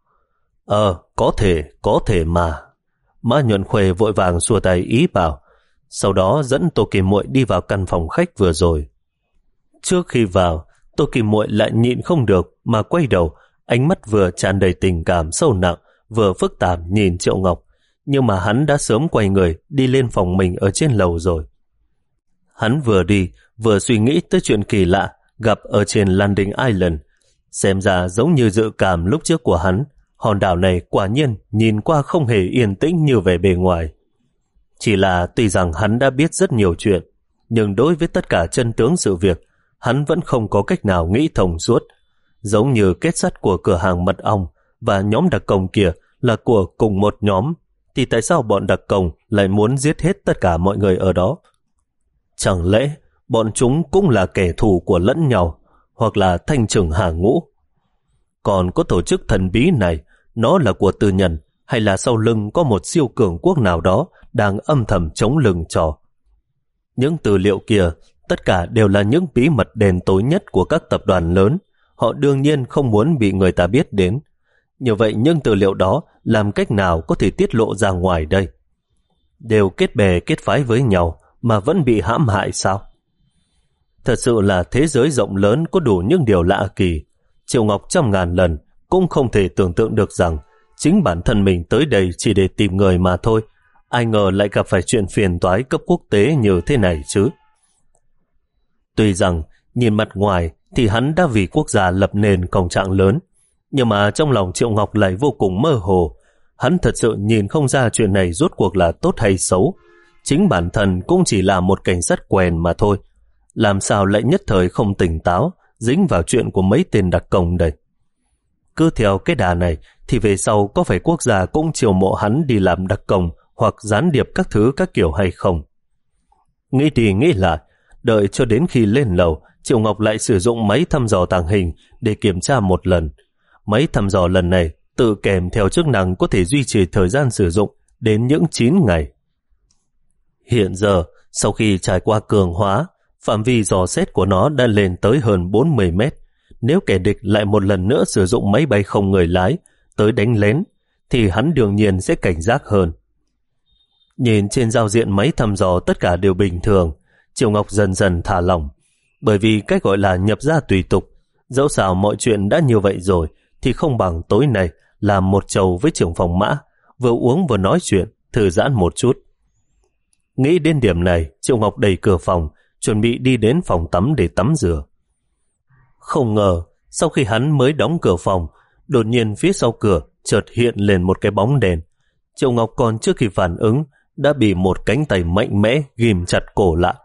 Ờ, có thể, có thể mà. Mã Nhuận Khuê vội vàng xua tay ý bảo, sau đó dẫn Tô Kim Muội đi vào căn phòng khách vừa rồi. Trước khi vào, Tô Kim Muội lại nhịn không được mà quay đầu, ánh mắt vừa tràn đầy tình cảm sâu nặng, vừa phức tạp nhìn Triệu Ngọc, nhưng mà hắn đã sớm quay người đi lên phòng mình ở trên lầu rồi. Hắn vừa đi, vừa suy nghĩ tới chuyện kỳ lạ gặp ở trên Landing Island. Xem ra giống như dự cảm lúc trước của hắn, hòn đảo này quả nhiên nhìn qua không hề yên tĩnh như vẻ bề ngoài. Chỉ là tuy rằng hắn đã biết rất nhiều chuyện, nhưng đối với tất cả chân tướng sự việc, hắn vẫn không có cách nào nghĩ thông suốt. Giống như kết sắt của cửa hàng mật ong và nhóm đặc công kia là của cùng một nhóm, thì tại sao bọn đặc công lại muốn giết hết tất cả mọi người ở đó? Chẳng lẽ bọn chúng cũng là kẻ thù của lẫn nhau, hoặc là thanh trừng hàng ngũ? Còn có tổ chức thần bí này, nó là của tư nhân, hay là sau lưng có một siêu cường quốc nào đó đang âm thầm chống lưng cho? Những tư liệu kia tất cả đều là những bí mật đen tối nhất của các tập đoàn lớn. Họ đương nhiên không muốn bị người ta biết đến. Như vậy những tư liệu đó làm cách nào có thể tiết lộ ra ngoài đây? Đều kết bè kết phái với nhau mà vẫn bị hãm hại sao? Thật sự là thế giới rộng lớn có đủ những điều lạ kỳ. Triệu Ngọc trăm ngàn lần cũng không thể tưởng tượng được rằng chính bản thân mình tới đây chỉ để tìm người mà thôi. Ai ngờ lại gặp phải chuyện phiền toái cấp quốc tế như thế này chứ. Tuy rằng nhìn mặt ngoài thì hắn đã vì quốc gia lập nền công trạng lớn, nhưng mà trong lòng Triệu Ngọc lại vô cùng mơ hồ. Hắn thật sự nhìn không ra chuyện này rốt cuộc là tốt hay xấu. Chính bản thân cũng chỉ là một cảnh sát quèn mà thôi. Làm sao lại nhất thời không tỉnh táo, dính vào chuyện của mấy tên đặc công đây. Cứ theo cái đà này thì về sau có phải quốc gia cũng chiều mộ hắn đi làm đặc công hoặc gián điệp các thứ các kiểu hay không? Nghĩ đi nghĩ lại, đợi cho đến khi lên lầu, Triệu Ngọc lại sử dụng máy thăm dò tàng hình để kiểm tra một lần. Máy thăm dò lần này tự kèm theo chức năng có thể duy trì thời gian sử dụng đến những chín ngày. Hiện giờ, sau khi trải qua cường hóa, phạm vi dò xét của nó đã lên tới hơn bốn mươi mét. Nếu kẻ địch lại một lần nữa sử dụng máy bay không người lái tới đánh lén, thì hắn đương nhiên sẽ cảnh giác hơn. Nhìn trên giao diện máy thăm dò tất cả đều bình thường, Triệu Ngọc dần dần thả lỏng, bởi vì cách gọi là nhập ra tùy tục. Dẫu sao mọi chuyện đã như vậy rồi, thì không bằng tối nay làm một chầu với trưởng phòng Mã, vừa uống vừa nói chuyện, thư giãn một chút. Nghĩ đến điểm này, Triệu Ngọc đẩy cửa phòng, chuẩn bị đi đến phòng tắm để tắm rửa. Không ngờ, sau khi hắn mới đóng cửa phòng, đột nhiên phía sau cửa chợt hiện lên một cái bóng đèn. Triệu Ngọc còn trước khi phản ứng, đã bị một cánh tay mạnh mẽ ghim chặt cổ lại.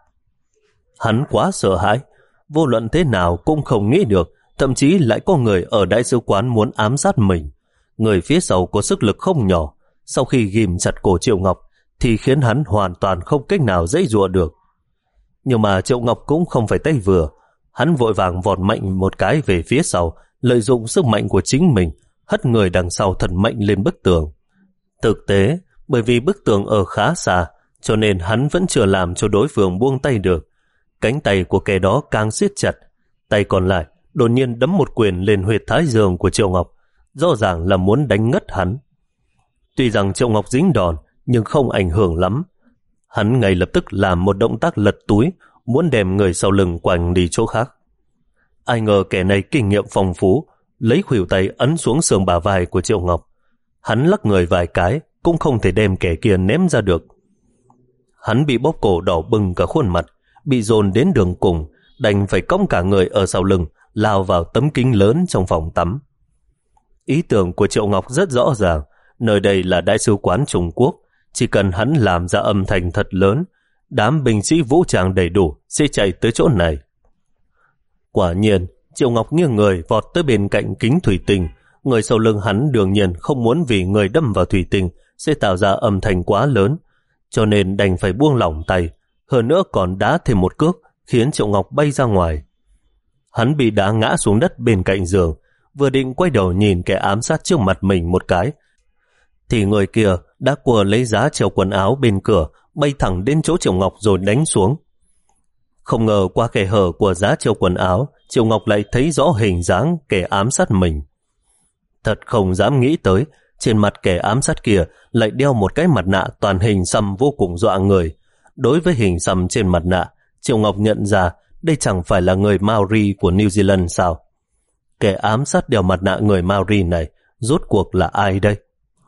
Hắn quá sợ hãi, vô luận thế nào cũng không nghĩ được, thậm chí lại có người ở đại sứ quán muốn ám sát mình. Người phía sau có sức lực không nhỏ, sau khi ghim chặt cổ Triệu Ngọc thì khiến hắn hoàn toàn không cách nào giãy giụa được. Nhưng mà Triệu Ngọc cũng không phải tay vừa, hắn vội vàng vọt mạnh một cái về phía sau, lợi dụng sức mạnh của chính mình, hất người đằng sau thật mạnh lên bức tường. Thực tế, bởi vì bức tường ở khá xa, cho nên hắn vẫn chưa làm cho đối phương buông tay được. Cánh tay của kẻ đó càng siết chặt, tay còn lại đột nhiên đấm một quyền lên huyệt thái dương của Triệu Ngọc, rõ ràng là muốn đánh ngất hắn. Tuy rằng Triệu Ngọc dính đòn, nhưng không ảnh hưởng lắm. Hắn ngay lập tức làm một động tác lật túi, muốn đem người sau lưng quành đi chỗ khác. Ai ngờ kẻ này kinh nghiệm phong phú, lấy khuỷu tay ấn xuống sườn bả vai của Triệu Ngọc. Hắn lắc người vài cái, cũng không thể đem kẻ kia ném ra được. Hắn bị bóp cổ đỏ bừng cả khuôn mặt, bị dồn đến đường cùng, đành phải cõng cả người ở sau lưng, lao vào tấm kính lớn trong phòng tắm. Ý tưởng của Triệu Ngọc rất rõ ràng, nơi đây là đại sứ quán Trung Quốc, chỉ cần hắn làm ra âm thanh thật lớn, đám binh sĩ vũ trang đầy đủ sẽ chạy tới chỗ này. Quả nhiên, Triệu Ngọc nghiêng người vọt tới bên cạnh kính thủy tinh. Người sau lưng hắn đương nhiên không muốn vì người đâm vào thủy tinh sẽ tạo ra âm thanh quá lớn, cho nên đành phải buông lỏng tay, hơn nữa còn đá thêm một cước, khiến Triệu Ngọc bay ra ngoài. Hắn bị đá ngã xuống đất bên cạnh giường, vừa định quay đầu nhìn kẻ ám sát trước mặt mình một cái, thì người kia đã quờ lấy giá treo quần áo bên cửa, bay thẳng đến chỗ Triệu Ngọc rồi đánh xuống. Không ngờ qua khe hở của giá treo quần áo, Triệu Ngọc lại thấy rõ hình dáng kẻ ám sát mình. Thật không dám nghĩ tới, trên mặt kẻ ám sát kia lại đeo một cái mặt nạ toàn hình xăm vô cùng dọa người. Đối với hình xăm trên mặt nạ, Triệu Ngọc nhận ra đây chẳng phải là người Maori của New Zealand sao? Kẻ ám sát đeo mặt nạ người Maori này rốt cuộc là ai đây?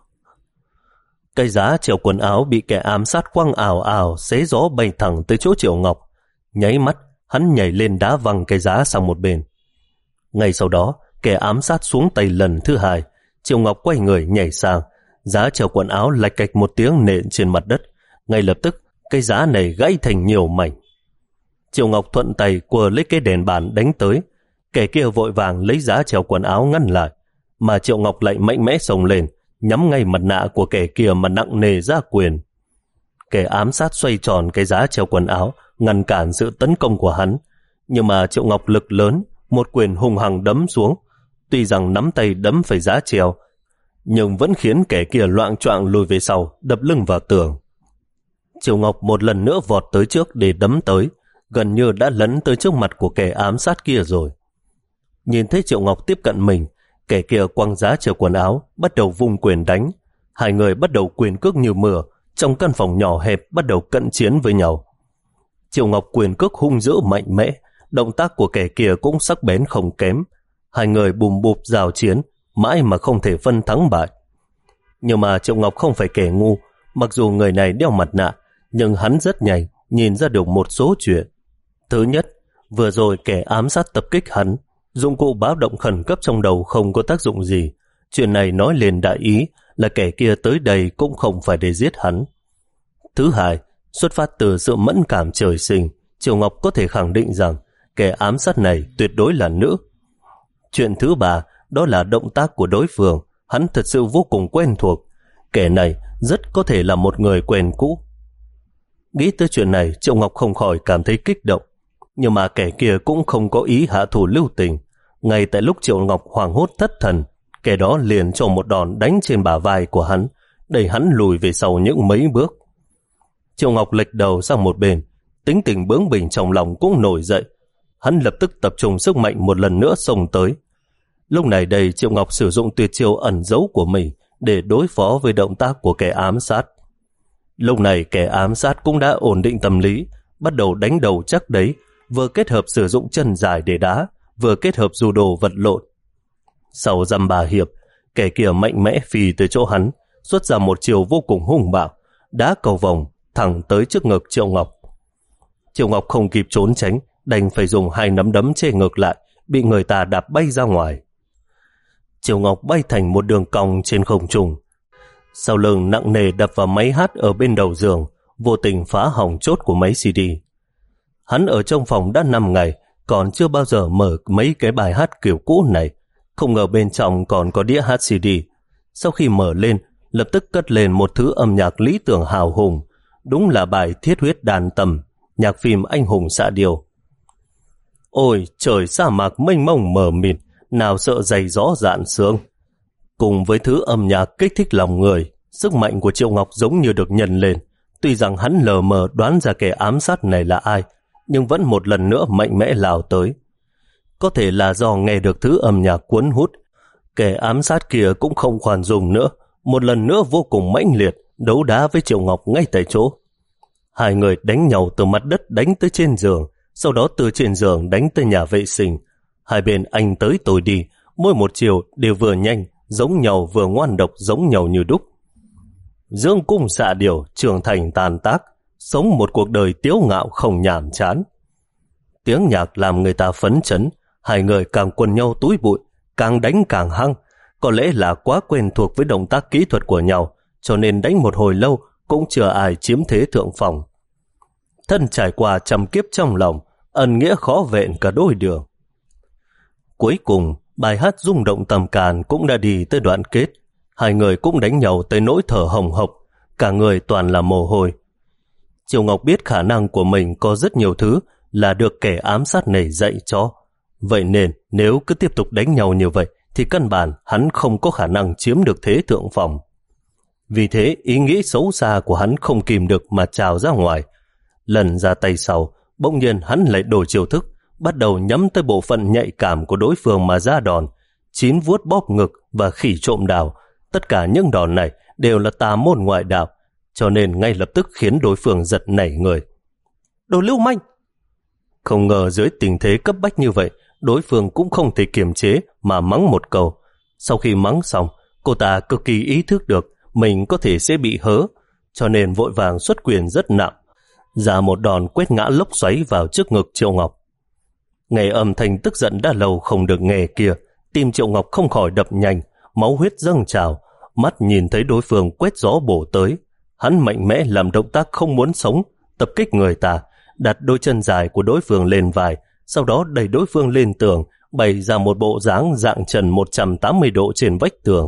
Cái giá treo quần áo bị kẻ ám sát quăng ảo ảo, xé gió bay thẳng tới chỗ Triệu Ngọc. Nháy mắt, hắn nhảy lên đá văng cái giá sang một bên. Ngay sau đó, kẻ ám sát xuống tay lần thứ hai. Triệu Ngọc quay người nhảy sang, giá treo quần áo lạch cạch một tiếng nện trên mặt đất. Ngay lập tức, cái giá này gãy thành nhiều mảnh. Triệu Ngọc thuận tay quờ lấy cái đèn bàn đánh tới. Kẻ kia vội vàng lấy giá treo quần áo ngăn lại, mà Triệu Ngọc lại mạnh mẽ xông lên, nhắm ngay mặt nạ của kẻ kia mà nặng nề ra quyền. Kẻ ám sát xoay tròn cái giá treo quần áo, ngăn cản sự tấn công của hắn. Nhưng mà Triệu Ngọc lực lớn, một quyền hung hăng đấm xuống. Tuy rằng nắm tay đấm phải giá treo, nhưng vẫn khiến kẻ kia loạng choạng lùi về sau, đập lưng vào tường. Triệu Ngọc một lần nữa vọt tới trước để đấm tới, gần như đã lấn tới trước mặt của kẻ ám sát kia rồi. Nhìn thấy Triệu Ngọc tiếp cận mình, kẻ kia quăng giá treo quần áo, bắt đầu vung quyền đánh. Hai người bắt đầu quyền cước như mưa, trong căn phòng nhỏ hẹp bắt đầu cận chiến với nhau. Triệu Ngọc quyền cước hung dữ mạnh mẽ, động tác của kẻ kia cũng sắc bén không kém. Hai người bùm bụp giao chiến, mãi mà không thể phân thắng bại. Nhưng mà Triệu Ngọc không phải kẻ ngu, Mặc dù người này đeo mặt nạ, nhưng hắn rất nhanh nhìn ra được một số chuyện. Thứ nhất, vừa rồi kẻ ám sát tập kích hắn, dụng cụ báo động khẩn cấp trong đầu không có tác dụng gì. Chuyện này nói lên đại ý là kẻ kia tới đây cũng không phải để giết hắn. Thứ hai, xuất phát từ sự mẫn cảm trời sinh, Triệu Ngọc có thể khẳng định rằng kẻ ám sát này tuyệt đối là nữ. Chuyện thứ ba, đó là động tác của đối phương, hắn thật sự vô cùng quen thuộc. Kẻ này rất có thể là một người quen cũ. Nghĩ tới chuyện này, Triệu Ngọc không khỏi cảm thấy kích động. Nhưng mà kẻ kia cũng không có ý hạ thủ lưu tình. Ngay tại lúc Triệu Ngọc hoảng hốt thất thần, kẻ đó liền cho một đòn đánh trên bả vai của hắn, đẩy hắn lùi về sau những mấy bước. Triệu Ngọc lệch đầu sang một bên, tính tình bướng bỉnh trong lòng cũng nổi dậy. Hắn lập tức tập trung sức mạnh một lần nữa xông tới. Lúc này đây Triệu Ngọc sử dụng tuyệt chiêu ẩn giấu của mình để đối phó với động tác của kẻ ám sát. Lúc này kẻ ám sát cũng đã ổn định tâm lý, bắt đầu đánh đầu chắc đấy, vừa kết hợp sử dụng chân dài để đá, vừa kết hợp judo vật lộn. Sau dăm ba hiệp, kẻ kia mạnh mẽ phi tới chỗ hắn, xuất ra một chiều vô cùng hung bạo, đá cầu vòng thẳng tới trước ngực Triệu Ngọc. Triệu Ngọc không kịp trốn tránh, đành phải dùng hai nắm đấm che ngược lại, bị người ta đạp bay ra ngoài. Triệu Ngọc bay thành một đường cong trên không trung, sau lưng nặng nề đập vào máy hát ở bên đầu giường, vô tình phá hỏng chốt của máy xê đê. Hắn ở trong phòng đã năm ngày, còn chưa bao giờ mở mấy cái bài hát kiểu cũ này, không ngờ bên trong còn có đĩa hát xê đê. Sau khi mở lên, lập tức cất lên một thứ âm nhạc lý tưởng hào hùng, đúng là bài Thiết huyết đàn tầm, nhạc phim anh hùng xạ điêu. Ôi trời, sa mạc mênh mông mờ mịt, nào sợ dày gió dạn sương. Cùng với thứ âm nhạc kích thích lòng người, sức mạnh của Triệu Ngọc giống như được nhân lên. Tuy rằng hắn lờ mờ đoán ra kẻ ám sát này là ai, nhưng vẫn một lần nữa mạnh mẽ lao tới. Có thể là do nghe được thứ âm nhạc cuốn hút, kẻ ám sát kia cũng không khoan dung nữa, một lần nữa vô cùng mãnh liệt đấu đá với Triệu Ngọc ngay tại chỗ. Hai người đánh nhau từ mặt đất đánh tới trên giường, sau đó từ trên giường đánh tới nhà vệ sinh. Hai bên anh tới tôi đi, mỗi một chiều đều vừa nhanh, giống nhau vừa ngoan độc, giống nhau như đúc. Dương cung xạ điểu, trưởng thành tàn tác, sống một cuộc đời tiếu ngạo không nhàm chán. Tiếng nhạc làm người ta phấn chấn, hai người càng quần nhau túi bụi, càng đánh càng hăng. Có lẽ là quá quen thuộc với động tác kỹ thuật của nhau, cho nên đánh một hồi lâu cũng chưa ai chiếm thế thượng phòng. Thân trải qua trăm kiếp trong lòng, ân nghĩa khó vẹn cả đôi đường. Cuối cùng, bài hát rung động tầm càn cũng đã đi tới đoạn kết. Hai người cũng đánh nhau tới nỗi thở hồng hộc, cả người toàn là mồ hôi. Triệu Ngọc biết khả năng của mình có rất nhiều thứ là được kẻ ám sát này dạy cho. Vậy nên nếu cứ tiếp tục đánh nhau như vậy thì căn bản hắn không có khả năng chiếm được thế thượng phòng. Vì thế ý nghĩ xấu xa của hắn không kìm được mà trào ra ngoài. Lần ra tay sau, bỗng nhiên hắn lại đổi chiêu thức, bắt đầu nhắm tới bộ phận nhạy cảm của đối phương mà ra đòn. Chín vuốt bóp ngực và khỉ trộm đào, tất cả những đòn này đều là tà môn ngoại đạo, cho nên ngay lập tức khiến đối phương giật nảy người. Đồ lưu manh! Không ngờ dưới tình thế cấp bách như vậy, đối phương cũng không thể kiềm chế mà mắng một câu. Sau khi mắng xong, cô ta cực kỳ ý thức được mình có thể sẽ bị hớ, cho nên vội vàng xuất quyền rất nặng, ra một đòn quét ngã lốc xoáy vào trước ngực Triệu Ngọc. Nghe âm thanh tức giận đã lâu không được nghe kia, tim Triệu Ngọc không khỏi đập nhanh, máu huyết dâng trào, mắt nhìn thấy đối phương quét gió bổ tới. Hắn mạnh mẽ làm động tác không muốn sống, tập kích người ta, đặt đôi chân dài của đối phương lên vai, sau đó đẩy đối phương lên tường, bày ra một bộ dáng dạng trần một trăm tám mươi độ trên vách tường.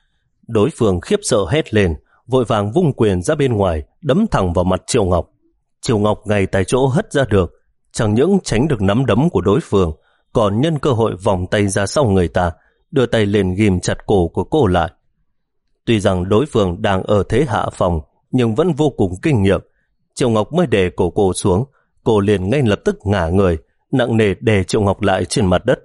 Đối phương khiếp sợ hét lên, vội vàng vung quyền ra bên ngoài, đấm thẳng vào mặt Triệu Ngọc. Triệu Ngọc ngay tại chỗ hất ra được, chẳng những tránh được nắm đấm của đối phương, còn nhân cơ hội vòng tay ra sau người ta, đưa tay lên ghim chặt cổ của cô lại. Tuy rằng đối phương đang ở thế hạ phòng, nhưng vẫn vô cùng kinh nghiệm. Triệu Ngọc mới đè cổ cô xuống, cô liền ngay lập tức ngả người, nặng nề đè Triệu Ngọc lại trên mặt đất.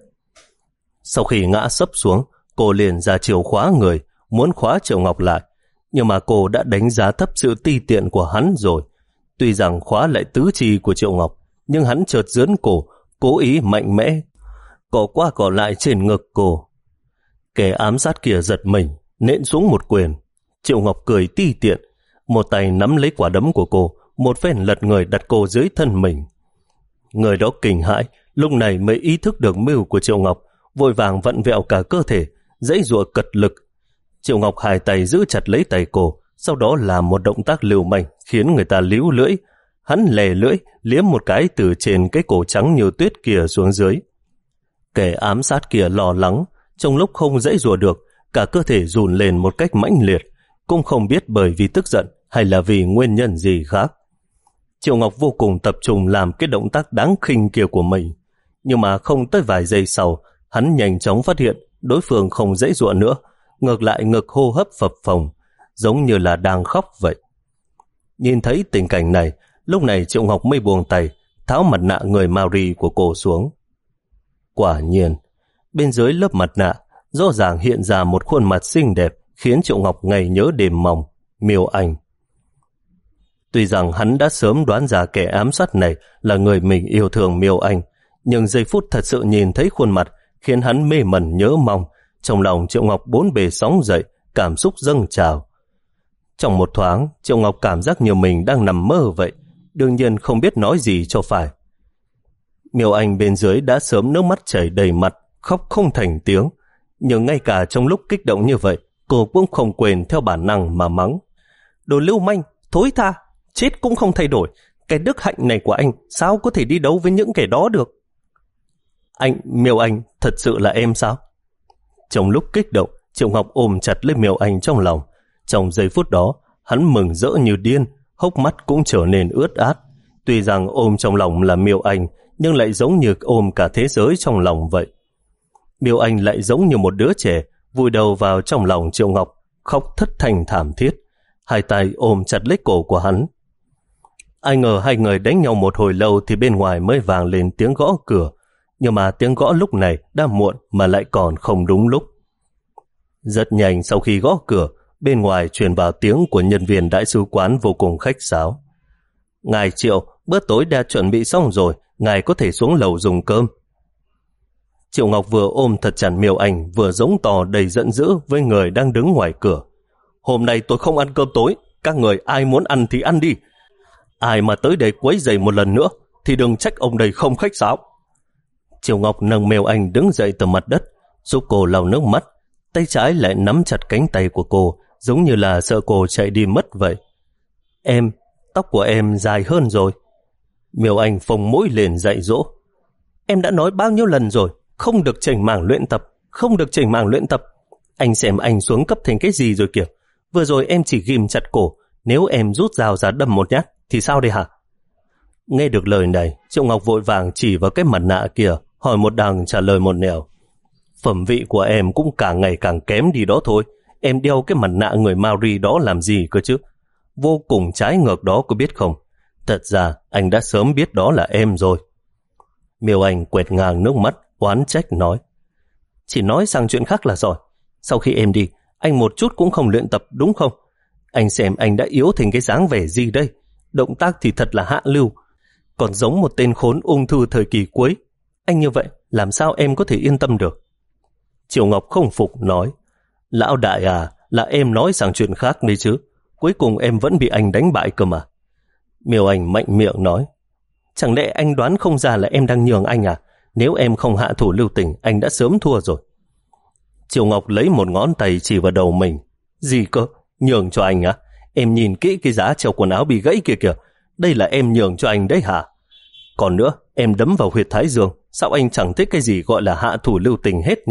Sau khi ngã sấp xuống, cô liền ra chiều khóa người, muốn khóa Triệu Ngọc lại, nhưng mà cô đã đánh giá thấp sự ti tiện của hắn rồi. Tuy rằng khóa lại tứ chi của Triệu Ngọc, nhưng hắn chợt giớn cổ, cố ý mạnh mẽ cọ qua cọ lại trên ngực cô. Kẻ ám sát kia giật mình, nện xuống một quyền. Triệu Ngọc cười ti tiện, một tay nắm lấy quả đấm của cô, một phen lật người đặt cô dưới thân mình. Người đó kinh hãi, lúc này mới ý thức được mưu của Triệu Ngọc, vội vàng vặn vẹo cả cơ thể, giãy giụa cật lực. Triệu Ngọc hai tay giữ chặt lấy tay cô, sau đó làm một động tác lưu manh khiến người ta líu lưỡi. Hắn lè lưỡi, liếm một cái từ trên cái cổ trắng như tuyết kia xuống dưới. Kẻ ám sát kia lo lắng, trong lúc không giãy giụa được, cả cơ thể run lên một cách mãnh liệt, cũng không biết bởi vì tức giận hay là vì nguyên nhân gì khác. Triệu Ngọc vô cùng tập trung làm cái động tác đáng khinh kia của mình, nhưng mà không tới vài giây sau, hắn nhanh chóng phát hiện đối phương không giãy giụa nữa, ngược lại ngực hô hấp phập phồng, giống như là đang khóc vậy. Nhìn thấy tình cảnh này, lúc này Triệu Ngọc mới buông tay, tháo mặt nạ người Maori của cô xuống. Quả nhiên, bên dưới lớp mặt nạ rõ ràng hiện ra một khuôn mặt xinh đẹp khiến Triệu Ngọc ngày nhớ đêm mong, Miêu Anh. Tuy rằng hắn đã sớm đoán ra kẻ ám sát này là người mình yêu thương Miêu Anh, nhưng giây phút thật sự nhìn thấy khuôn mặt khiến hắn mê mẩn nhớ mong. Trong lòng Triệu Ngọc bốn bề sóng dậy, cảm xúc dâng trào. Trong một thoáng, Triệu Ngọc cảm giác như mình đang nằm mơ vậy, đương nhiên không biết nói gì cho phải. Miêu Anh bên dưới đã sớm nước mắt chảy đầy mặt, khóc không thành tiếng, nhưng ngay cả trong lúc kích động như vậy, cô cũng không quên theo bản năng mà mắng. Đồ lưu manh, thối tha, chết cũng không thay đổi, cái đức hạnh này của anh sao có thể đi đấu với những kẻ đó được. Anh, Miêu Anh, thật sự là em sao? Trong lúc kích động, Triệu Ngọc ôm chặt lấy Miêu Anh trong lòng. Trong giây phút đó, hắn mừng rỡ như điên, hốc mắt cũng trở nên ướt át. Tuy rằng ôm trong lòng là Miêu Anh, nhưng lại giống như ôm cả thế giới trong lòng vậy. Miêu Anh lại giống như một đứa trẻ, vùi đầu vào trong lòng Triệu Ngọc, khóc thất thanh thảm thiết, hai tay ôm chặt lấy cổ của hắn. Ai ngờ hai người đánh nhau một hồi lâu thì bên ngoài mới vang lên tiếng gõ cửa, nhưng mà tiếng gõ lúc này đã muộn mà lại còn không đúng lúc. Rất nhanh sau khi gõ cửa, bên ngoài truyền vào tiếng của nhân viên đại sứ quán vô cùng khách sáo. Ngài Triệu, bữa tối đã chuẩn bị xong rồi, ngài có thể xuống lầu dùng cơm. Triệu Ngọc vừa ôm thật chặt Miêu Anh, vừa giống to đầy giận dữ với người đang đứng ngoài cửa. Hôm nay tôi không ăn cơm tối, các người ai muốn ăn thì ăn đi. Ai mà tới đây quấy rầy một lần nữa thì đừng trách ông đây không khách sáo. Triệu Ngọc nâng Miêu Anh đứng dậy từ mặt đất, giúp cô lau nước mắt, tay trái lại nắm chặt cánh tay của cô, giống như là sợ cô chạy đi mất vậy. Em, tóc của em dài hơn rồi. Miêu Anh phồng mũi lên dạy dỗ. Em đã nói bao nhiêu lần rồi, không được chỉnh mảng luyện tập, không được chỉnh mảng luyện tập. Anh xem anh xuống cấp thành cái gì rồi kìa. Vừa rồi em chỉ ghim chặt cổ, nếu em rút dao ra đâm một nhát thì sao đây hả? Nghe được lời này, Triệu Ngọc vội vàng chỉ vào cái mặt nạ kia, hỏi một đằng trả lời một nẻo. Phẩm vị của em cũng càng ngày càng kém đi đó thôi. Em đeo cái mặt nạ người Maori đó làm gì cơ chứ? Vô cùng trái ngược đó có biết không? Thật ra anh đã sớm biết đó là em rồi. Miêu Anh quẹt ngang nước mắt, oán trách nói. Chỉ nói sang chuyện khác là giỏi. Sau khi em đi, anh một chút cũng không luyện tập đúng không? Anh xem anh đã yếu thành cái dáng vẻ gì đây? Động tác thì thật là hạ lưu, còn giống một tên khốn ung thư thời kỳ cuối. Anh như vậy, làm sao em có thể yên tâm được? Triệu Ngọc không phục nói. Lão đại à, là em nói sang chuyện khác đi chứ. Cuối cùng em vẫn bị anh đánh bại cơ mà. Miêu Anh mạnh miệng nói. Chẳng lẽ anh đoán không ra là em đang nhường anh à? Nếu em không hạ thủ lưu tình, anh đã sớm thua rồi. Triệu Ngọc lấy một ngón tay chỉ vào đầu mình. Gì cơ? Nhường cho anh à? Em nhìn kỹ cái giá treo quần áo bị gãy kìa kìa. Đây là em nhường cho anh đấy hả? Còn nữa, em đấm vào huyệt thái dương. Sao anh chẳng thích cái gì gọi là hạ thủ lưu tình hết nhỉ?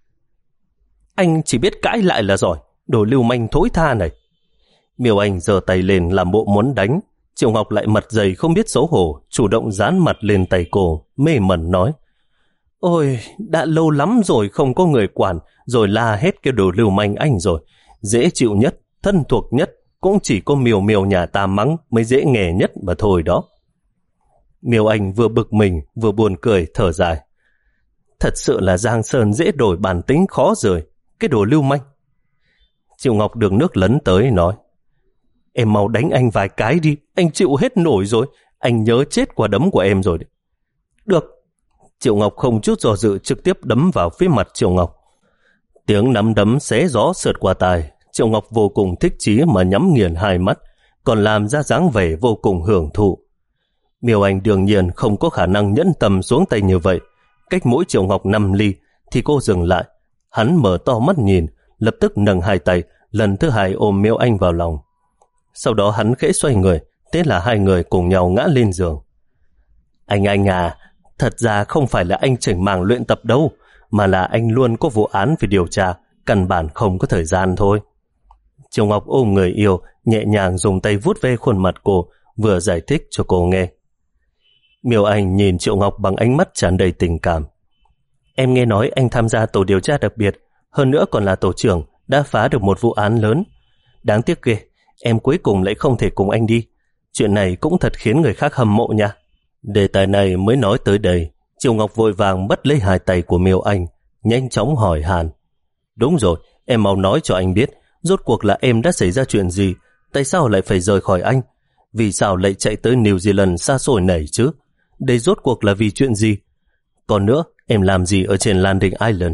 Anh chỉ biết cãi lại là giỏi. Đồ lưu manh thối tha này. Miêu Anh giơ tay lên làm bộ muốn đánh. Triệu Ngọc lại mặt dày không biết xấu hổ, chủ động dán mặt lên tay cô, mê mẩn nói. Ôi, đã lâu lắm rồi không có người quản, rồi la hết cái đồ lưu manh anh rồi. Dễ chịu nhất, thân thuộc nhất, cũng chỉ có Miêu Miêu nhà ta mắng mới dễ nghe nhất mà thôi đó. Miêu Anh vừa bực mình, vừa buồn cười, thở dài. Thật sự là Giang Sơn dễ đổi bản tính khó rồi, cái đồ lưu manh. Triệu Ngọc đường nước lấn tới nói. Em mau đánh anh vài cái đi, anh chịu hết nổi rồi, anh nhớ chết quả đấm của em rồi đấy. Được. Triệu Ngọc không chút do dự trực tiếp đấm vào phía mặt Triệu Ngọc. Tiếng nắm đấm xé gió sượt qua tai, Triệu Ngọc vô cùng thích chí mà nhắm nghiền hai mắt, còn làm ra dáng vẻ vô cùng hưởng thụ. Miêu Anh đương nhiên không có khả năng nhẫn tâm xuống tay như vậy. Cách mỗi Triệu Ngọc năm ly thì cô dừng lại. Hắn mở to mắt nhìn, lập tức nâng hai tay, lần thứ hai ôm Miêu Anh vào lòng. Sau đó hắn khẽ xoay người, thế là hai người cùng nhau ngã lên giường. Anh anh à, thật ra không phải là anh chỉnh mảng luyện tập đâu, mà là anh luôn có vụ án phải điều tra, căn bản không có thời gian thôi. Triệu Ngọc ôm người yêu, nhẹ nhàng dùng tay vuốt ve khuôn mặt cô, vừa giải thích cho cô nghe. Miêu Anh nhìn Triệu Ngọc bằng ánh mắt tràn đầy tình cảm. Em nghe nói anh tham gia tổ điều tra đặc biệt, hơn nữa còn là tổ trưởng, đã phá được một vụ án lớn. Đáng tiếc ghê, em cuối cùng lại không thể cùng anh đi. Chuyện này cũng thật khiến người khác hâm mộ nha. Đề tài này mới nói tới đây, Triệu Ngọc vội vàng bắt lấy hai tay của Miêu Anh, nhanh chóng hỏi han. Đúng rồi, em mau nói cho anh biết, rốt cuộc là em đã xảy ra chuyện gì, tại sao lại phải rời khỏi anh? Vì sao lại chạy tới New Zealand xa xôi này chứ? Đây rốt cuộc là vì chuyện gì? Còn nữa, em làm gì ở trên Landing Island?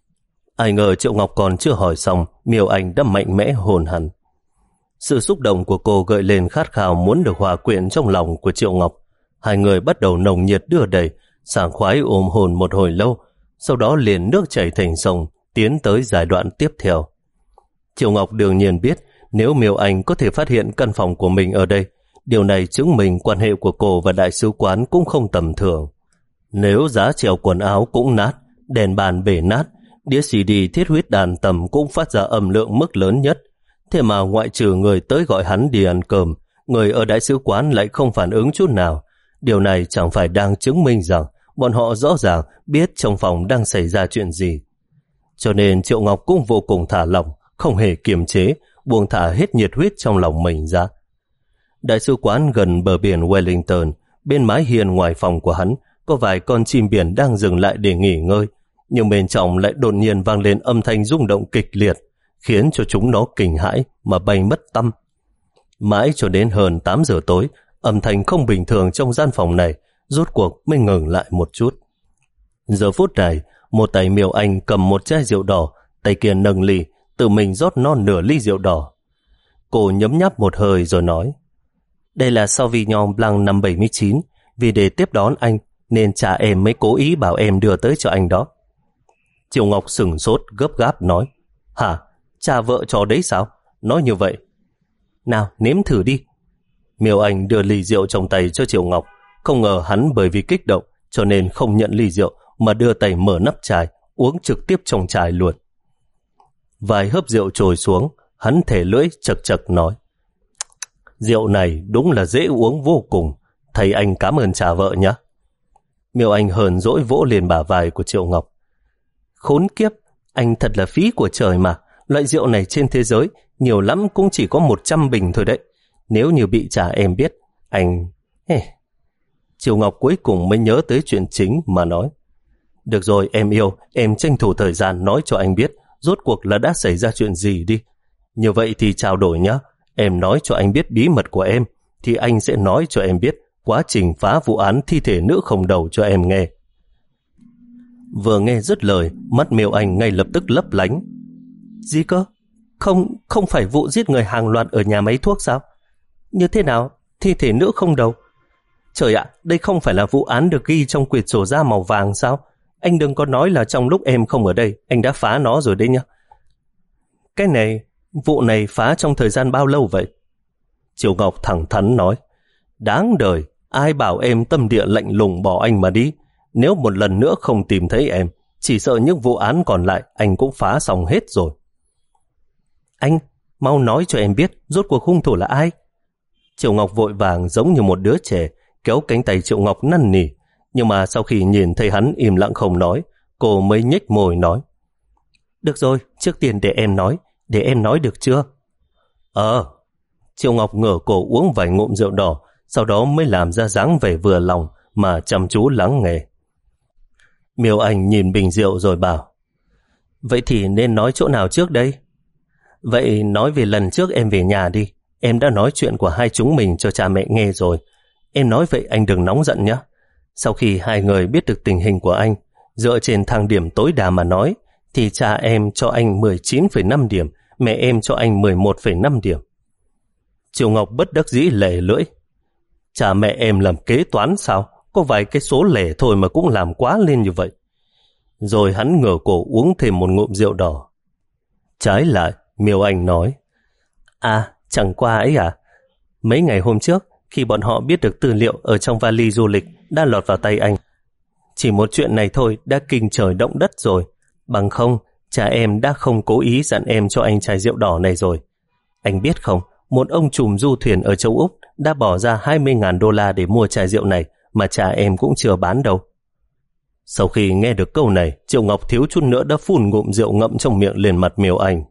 Ai ngờ Triệu Ngọc còn chưa hỏi xong, Miêu Anh đã mạnh mẽ hồn hẳn. Sự xúc động của cô gợi lên khát khao muốn được hòa quyện trong lòng của Triệu Ngọc. Hai người bắt đầu nồng nhiệt đưa đẩy, sảng khoái ôm hồn một hồi lâu, sau đó liền nước chảy thành sông, tiến tới giai đoạn tiếp theo. Triệu Ngọc đương nhiên biết nếu Miêu Anh có thể phát hiện căn phòng của mình ở đây, điều này chứng minh quan hệ của cô và đại sứ quán cũng không tầm thường. Nếu giá treo quần áo cũng nát, đèn bàn bể nát, đĩa xê đê thiết huyết đàn tầm cũng phát ra âm lượng mức lớn nhất, thế mà ngoại trừ người tới gọi hắn đi ăn cơm, người ở đại sứ quán lại không phản ứng chút nào. Điều này chẳng phải đang chứng minh rằng bọn họ rõ ràng biết trong phòng đang xảy ra chuyện gì. Cho nên Triệu Ngọc cũng vô cùng thả lỏng, không hề kiềm chế, buông thả hết nhiệt huyết trong lòng mình ra. Đại sứ quán gần bờ biển Wellington, bên mái hiên ngoài phòng của hắn có vài con chim biển đang dừng lại để nghỉ ngơi, nhưng bên trong lại đột nhiên vang lên âm thanh rung động kịch liệt, khiến cho chúng nó kinh hãi mà bay mất tăm. Mãi cho đến hơn tám giờ tối, âm thanh không bình thường trong gian phòng này rốt cuộc mới ngừng lại một chút. Giờ phút này, một tay Miêu Anh cầm một chai rượu đỏ, tay kia nâng ly, tự mình rót non nửa ly rượu đỏ. Cô nhấm nháp một hơi rồi nói, đây là Sauvignon Blanc năm bảy chín, vì để tiếp đón anh nên cha em mới cố ý bảo em đưa tới cho anh đó. Triệu Ngọc sửng sốt gấp gáp nói, hả, cha vợ trò đấy sao? Nói như vậy. Nào, nếm thử đi. Miêu Anh đưa ly rượu trong tay cho Triệu Ngọc, không ngờ hắn bởi vì kích động cho nên không nhận ly rượu mà đưa tay mở nắp chai, uống trực tiếp trong chai luôn. Vài hớp rượu trồi xuống, hắn thè lưỡi chật chật nói, rượu này đúng là dễ uống vô cùng, thầy anh cảm ơn cha vợ nhé. Miêu Anh hờn dỗi vỗ lên bả vai của Triệu Ngọc. Khốn kiếp, anh thật là phí của trời mà, loại rượu này trên thế giới nhiều lắm cũng chỉ có một trăm bình thôi đấy. Nếu như bị cha em biết, anh... Hey. Triệu Ngọc cuối cùng mới nhớ tới chuyện chính mà nói, được rồi em yêu, em tranh thủ thời gian nói cho anh biết rốt cuộc là đã xảy ra chuyện gì đi. Như vậy thì trao đổi nhé, em nói cho anh biết bí mật của em, thì anh sẽ nói cho em biết quá trình phá vụ án thi thể nữ không đầu cho em nghe. Vừa nghe dứt lời, mắt Miêu Anh ngay lập tức lấp lánh. Gì cơ? Không, không phải vụ giết người hàng loạt ở nhà máy thuốc sao? Như thế nào? Thi thể nữ không đầu? Trời ạ, đây không phải là vụ án được ghi trong quyển sổ da màu vàng sao? Anh đừng có nói là trong lúc em không ở đây, anh đã phá nó rồi đấy nhá. Cái này, vụ này phá trong thời gian bao lâu vậy? Triệu Ngọc thẳng thắn nói, đáng đời, ai bảo em tâm địa lạnh lùng bỏ anh mà đi. Nếu một lần nữa không tìm thấy em, chỉ sợ những vụ án còn lại anh cũng phá xong hết rồi. Anh, mau nói cho em biết rốt cuộc hung thủ là ai? Triệu Ngọc vội vàng giống như một đứa trẻ, kéo cánh tay Triệu Ngọc năn nỉ. Nhưng mà sau khi nhìn thấy hắn im lặng không nói, cô mới nhếch môi nói, được rồi, trước tiên để em nói, để em nói được chưa? Ờ. Triệu Ngọc ngửa cổ uống vài ngụm rượu đỏ, sau đó mới làm ra dáng vẻ vừa lòng mà chăm chú lắng nghe. Miêu Anh nhìn bình rượu rồi bảo, vậy thì nên nói chỗ nào trước đây? Vậy nói về lần trước em về nhà đi. Em đã nói chuyện của hai chúng mình cho cha mẹ nghe rồi. Em nói vậy anh đừng nóng giận nhé. Sau khi hai người biết được tình hình của anh, dựa trên thang điểm tối đa mà nói, thì cha em cho anh mười chín phẩy năm điểm, mẹ em cho anh mười một phẩy năm điểm. Triệu Ngọc bất đắc dĩ lẻ lưỡi. Cha mẹ em làm kế toán sao? Có vài cái số lẻ thôi mà cũng làm quá lên như vậy. Rồi hắn ngửa cổ uống thêm một ngụm rượu đỏ. Trái lại, Miêu Anh nói, à, chẳng qua ấy à, mấy ngày hôm trước, khi bọn họ biết được tư liệu ở trong vali du lịch đã lọt vào tay anh, chỉ một chuyện này thôi đã kinh trời động đất rồi. Bằng không, cha em đã không cố ý dặn em cho anh chai rượu đỏ này rồi. Anh biết không, một ông trùm du thuyền ở châu Úc đã bỏ ra hai mươi nghìn đô la để mua chai rượu này mà cha em cũng chưa bán đâu. Sau khi nghe được câu này, Triệu Ngọc thiếu chút nữa đã phun ngụm rượu ngậm trong miệng lên mặt Miêu Anh.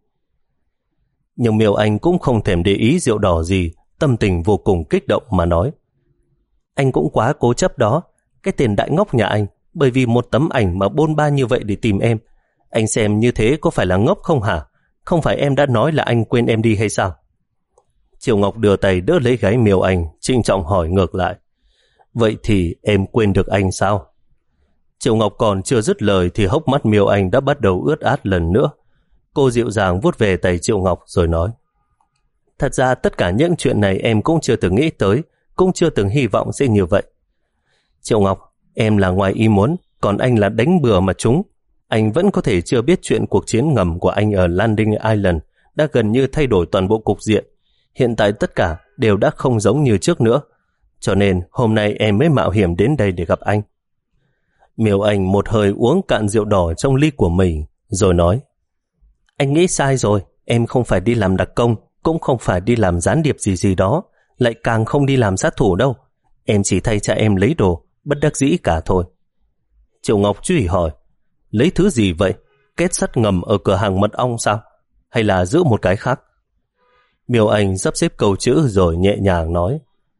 Nhưng Miêu Anh cũng không thèm để ý rượu đỏ gì, tâm tình vô cùng kích động mà nói, anh cũng quá cố chấp đó, cái tên đại ngốc nhà anh, bởi vì một tấm ảnh mà bôn ba như vậy để tìm em. Anh xem như thế có phải là ngốc không hả? Không phải em đã nói là anh quên em đi hay sao? Triệu Ngọc đưa tay đỡ lấy gáy Miêu Anh, trịnh trọng hỏi ngược lại, vậy thì em quên được anh sao? Triệu Ngọc còn chưa dứt lời thì hốc mắt Miêu Anh đã bắt đầu ướt át lần nữa. Cô dịu dàng vuốt về tay Triệu Ngọc rồi nói, thật ra tất cả những chuyện này em cũng chưa từng nghĩ tới, cũng chưa từng hy vọng sẽ như vậy. Triệu Ngọc, em là ngoài ý muốn, còn anh là đánh bừa mà trúng. Anh vẫn có thể chưa biết chuyện cuộc chiến ngầm của anh ở Landing Island đã gần như thay đổi toàn bộ cục diện. Hiện tại tất cả đều đã không giống như trước nữa. Cho nên hôm nay em mới mạo hiểm đến đây để gặp anh. Miêu Anh một hơi uống cạn rượu đỏ trong ly của mình, rồi nói, anh nghĩ sai rồi, em không phải đi làm đặc công, cũng không phải đi làm gián điệp gì gì đó, lại càng không đi làm sát thủ đâu. Em chỉ thay cha em lấy đồ, bất đắc dĩ cả thôi. Triệu Ngọc truy hỏi, lấy thứ gì vậy? Kết sắt ngầm ở cửa hàng mật ong sao? Hay là giữ một cái khác? Miêu Anh sắp xếp câu chữ rồi nhẹ nhàng nói,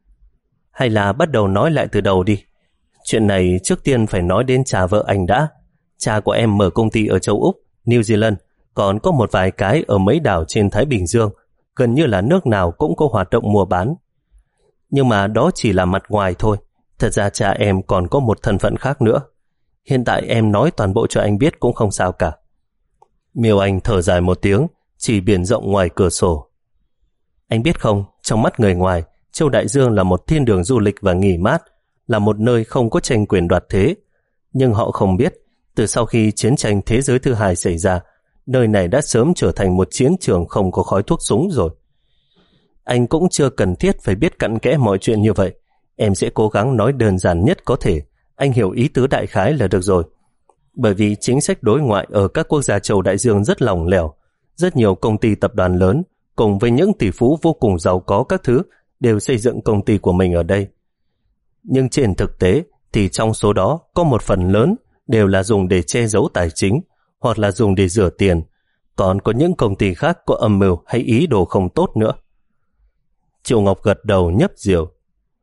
hay là bắt đầu nói lại từ đầu đi. Chuyện này trước tiên phải nói đến cha vợ anh đã. Cha của em mở công ty ở châu Úc, New Zealand, còn có một vài cái ở mấy đảo trên Thái Bình Dương, gần như là nước nào cũng có hoạt động mua bán. Nhưng mà đó chỉ là mặt ngoài thôi, thật ra cha em còn có một thân phận khác nữa. Hiện tại em nói toàn bộ cho anh biết cũng không sao cả. Miêu Anh thở dài một tiếng, chỉ biển rộng ngoài cửa sổ. Anh biết không, trong mắt người ngoài, Châu Đại Dương là một thiên đường du lịch và nghỉ mát, là một nơi không có tranh quyền đoạt thế. Nhưng họ không biết, từ sau khi chiến tranh thế giới thứ hai xảy ra, nơi này đã sớm trở thành một chiến trường không có khói thuốc súng rồi. Anh cũng chưa cần thiết phải biết cặn kẽ mọi chuyện như vậy. Em sẽ cố gắng nói đơn giản nhất có thể. Anh hiểu ý tứ đại khái là được rồi. Bởi vì chính sách đối ngoại ở các quốc gia Châu Đại Dương rất lỏng lẻo. Rất nhiều công ty tập đoàn lớn cùng với những tỷ phú vô cùng giàu có các thứ đều xây dựng công ty của mình ở đây. Nhưng trên thực tế thì trong số đó có một phần lớn đều là dùng để che giấu tài chính hoặc là dùng để rửa tiền. Còn có những công ty khác có âm mưu hay ý đồ không tốt nữa. Triệu Ngọc gật đầu nhấp rượu.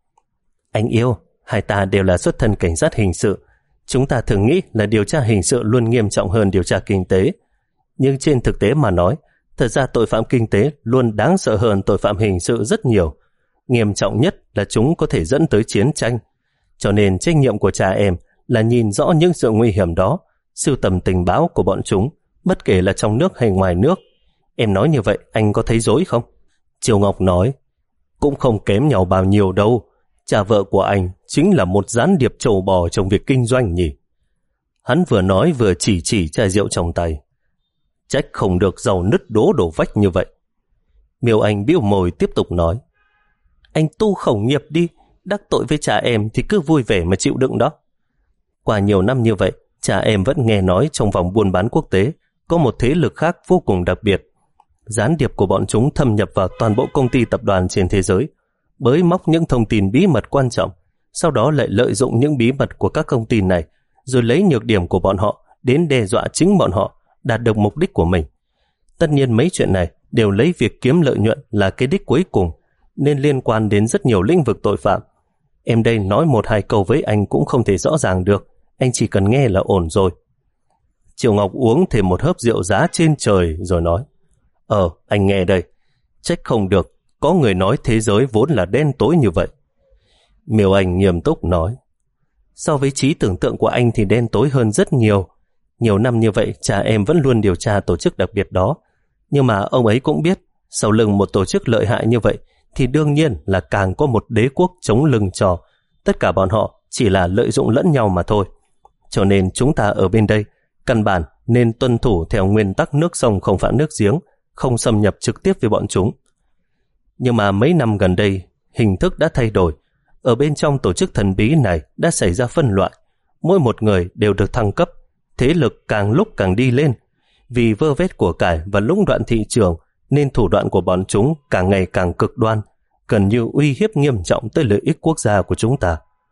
Anh yêu, hai ta đều là xuất thân cảnh sát hình sự. Chúng ta thường nghĩ là điều tra hình sự luôn nghiêm trọng hơn điều tra kinh tế. Nhưng trên thực tế mà nói, thật ra tội phạm kinh tế luôn đáng sợ hơn tội phạm hình sự rất nhiều. Nghiêm trọng nhất là chúng có thể dẫn tới chiến tranh. Cho nên trách nhiệm của cha em là nhìn rõ những sự nguy hiểm đó, sưu tầm tình báo của bọn chúng, bất kể là trong nước hay ngoài nước. Em nói như vậy anh có thấy dối không? Triều Ngọc nói, cũng không kém nhau bao nhiêu đâu. Cha vợ của anh chính là một gián điệp trâu bò trong việc kinh doanh nhỉ. Hắn vừa nói vừa chỉ chỉ chai rượu trong tay. Trách không được giàu nứt đố đổ vách như vậy. Miêu Anh bĩu môi tiếp tục nói, anh tu khẩu nghiệp đi, đắc tội với cha em thì cứ vui vẻ mà chịu đựng đó. Qua nhiều năm như vậy, cha em vẫn nghe nói trong vòng buôn bán quốc tế có một thế lực khác vô cùng đặc biệt. Gián điệp của bọn chúng thâm nhập vào toàn bộ công ty tập đoàn trên thế giới, bới móc những thông tin bí mật quan trọng, sau đó lại lợi dụng những bí mật của các công ty này, rồi lấy nhược điểm của bọn họ đến đe dọa chính bọn họ đạt được mục đích của mình. Tất nhiên mấy chuyện này đều lấy việc kiếm lợi nhuận là cái đích cuối cùng, nên liên quan đến rất nhiều lĩnh vực tội phạm. Em đây nói một hai câu với anh cũng không thể rõ ràng được, anh chỉ cần nghe là ổn rồi. Triệu Ngọc uống thêm một hớp rượu giá trên trời rồi nói, Ờ, anh nghe đây, trách không được, có người nói thế giới vốn là đen tối như vậy. Miêu Anh nghiêm túc nói, so với trí tưởng tượng của anh thì đen tối hơn rất nhiều. Nhiều năm như vậy, cha em vẫn luôn điều tra tổ chức đặc biệt đó. Nhưng mà ông ấy cũng biết, sau lưng một tổ chức lợi hại như vậy thì đương nhiên là càng có một đế quốc chống lưng cho. Tất cả bọn họ chỉ là lợi dụng lẫn nhau mà thôi. Cho nên chúng ta ở bên đây căn bản nên tuân thủ theo nguyên tắc nước sông không phạm nước giếng, không xâm nhập trực tiếp với bọn chúng. Nhưng mà mấy năm gần đây, hình thức đã thay đổi. Ở bên trong tổ chức thần bí này đã xảy ra phân loại. Mỗi một người đều được thăng cấp, thế lực càng lúc càng đi lên. Vì vơ vét của cải và lũng đoạn thị trường, nên thủ đoạn của bọn chúng càng ngày càng cực đoan, gần như uy hiếp nghiêm trọng tới lợi ích quốc gia của chúng ta.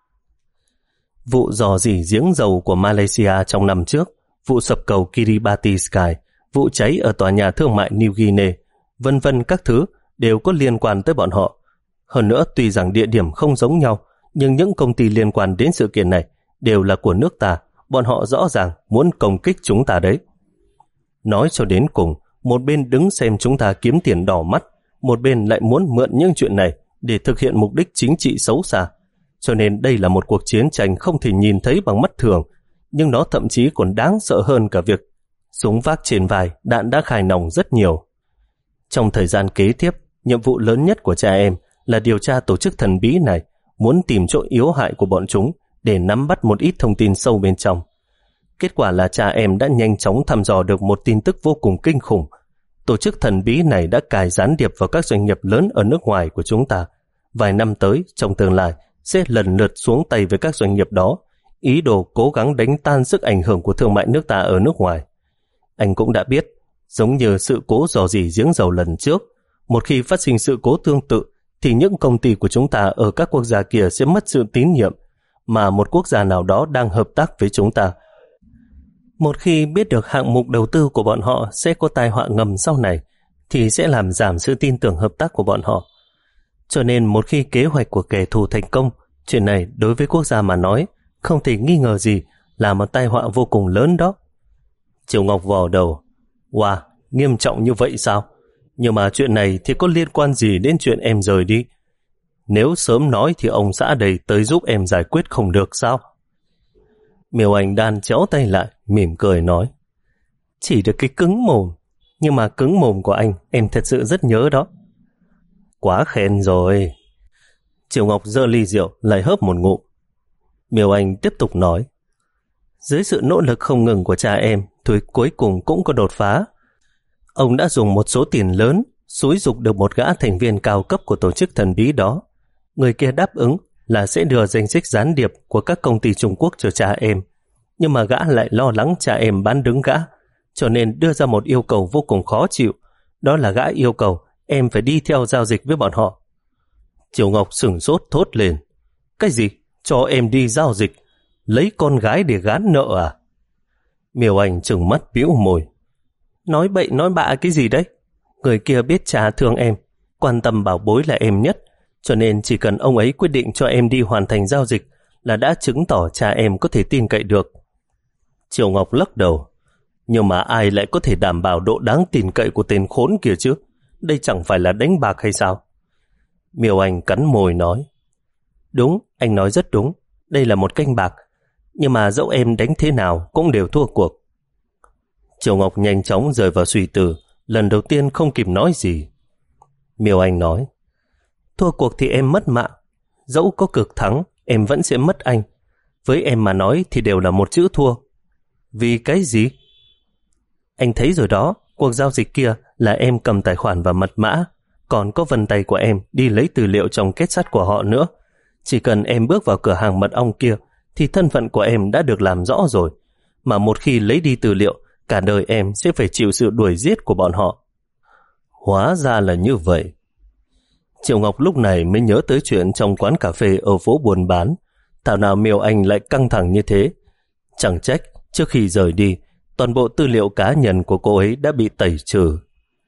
Vụ rò rỉ giếng dầu của Malaysia trong năm trước, vụ sập cầu Kiribati Sky, vụ cháy ở tòa nhà thương mại New Guinea, vân vân các thứ đều có liên quan tới bọn họ. Hơn nữa, tuy rằng địa điểm không giống nhau, nhưng những công ty liên quan đến sự kiện này đều là của nước ta, bọn họ rõ ràng muốn công kích chúng ta đấy. Nói cho đến cùng, một bên đứng xem chúng ta kiếm tiền đỏ mắt, một bên lại muốn mượn những chuyện này để thực hiện mục đích chính trị xấu xa. Cho nên đây là một cuộc chiến tranh không thể nhìn thấy bằng mắt thường, nhưng nó thậm chí còn đáng sợ hơn cả việc súng vác trên vai, đạn đã khai nòng rất nhiều. Trong thời gian kế tiếp, nhiệm vụ lớn nhất của cha em là điều tra tổ chức thần bí này, muốn tìm chỗ yếu hại của bọn chúng để nắm bắt một ít thông tin sâu bên trong. Kết quả là cha em đã nhanh chóng thăm dò được một tin tức vô cùng kinh khủng. Tổ chức thần bí này đã cài gián điệp vào các doanh nghiệp lớn ở nước ngoài của chúng ta. Vài năm tới, trong tương lai, sẽ lần lượt xuống tay với các doanh nghiệp đó, ý đồ cố gắng đánh tan sức ảnh hưởng của thương mại nước ta ở nước ngoài. Anh cũng đã biết, giống như sự cố rò rỉ giếng dầu lần trước, một khi phát sinh sự cố tương tự, thì những công ty của chúng ta ở các quốc gia kia sẽ mất sự tín nhiệm, mà một quốc gia nào đó đang hợp tác với chúng ta. Một khi biết được hạng mục đầu tư của bọn họ sẽ có tai họa ngầm sau này, thì sẽ làm giảm sự tin tưởng hợp tác của bọn họ. Cho nên một khi kế hoạch của kẻ thù thành công, chuyện này đối với quốc gia mà nói, không thể nghi ngờ gì là một tai họa vô cùng lớn đó. Triều Ngọc vò đầu. Wow, nghiêm trọng như vậy sao? Nhưng mà chuyện này thì có liên quan gì đến chuyện em rời đi? Nếu sớm nói thì ông xã đây tới giúp em giải quyết không được sao? Miêu Anh đan chéo tay lại, mỉm cười nói. Chỉ được cái cứng mồm, nhưng mà cứng mồm của anh em thật sự rất nhớ đó. Quá khen rồi. Triều Ngọc giơ ly rượu lại hớp một ngụm. Miêu Anh tiếp tục nói. Dưới sự nỗ lực không ngừng của cha em, thì cuối cùng cũng có đột phá. Ông đã dùng một số tiền lớn xúi giục được một gã thành viên cao cấp của tổ chức thần bí đó. Người kia đáp ứng là sẽ đưa danh sách gián điệp của các công ty Trung Quốc cho cha em. Nhưng mà gã lại lo lắng cha em bán đứng gã, cho nên đưa ra một yêu cầu vô cùng khó chịu. Đó là gã yêu cầu em phải đi theo giao dịch với bọn họ. Triều Ngọc sửng sốt thốt lên. Cái gì? Cho em đi giao dịch? Lấy con gái để gán nợ à? Miêu Anh trừng mắt bĩu môi. Nói bậy nói bạ cái gì đấy? Người kia biết cha thương em, quan tâm bảo bối là em nhất, cho nên chỉ cần ông ấy quyết định cho em đi hoàn thành giao dịch là đã chứng tỏ cha em có thể tin cậy được. Triều Ngọc lắc đầu. Nhưng mà ai lại có thể đảm bảo độ đáng tin cậy của tên khốn kia chứ? Đây chẳng phải là đánh bạc hay sao? Miêu Anh cắn môi nói. Đúng, anh nói rất đúng. Đây là một canh bạc. Nhưng mà dẫu em đánh thế nào cũng đều thua cuộc. Triều Ngọc nhanh chóng rời vào suy tư, lần đầu tiên không kịp nói gì. Miêu Anh nói. Thua cuộc thì em mất mạng. Dẫu có cực thắng, em vẫn sẽ mất anh. Với em mà nói thì đều là một chữ thua. Vì cái gì? Anh thấy rồi đó, cuộc giao dịch kia là em cầm tài khoản và mật mã, còn có vân tay của em đi lấy tư liệu trong kết sắt của họ nữa. Chỉ cần em bước vào cửa hàng mật ong kia thì thân phận của em đã được làm rõ rồi. Mà một khi lấy đi tư liệu, cả đời em sẽ phải chịu sự đuổi giết của bọn họ. Hóa ra là như vậy. Triệu Ngọc lúc này mới nhớ tới chuyện trong quán cà phê ở phố buôn bán. Thảo nào Miêu Anh lại căng thẳng như thế. Chẳng trách trước khi rời đi, toàn bộ tư liệu cá nhân của cô ấy đã bị tẩy trừ.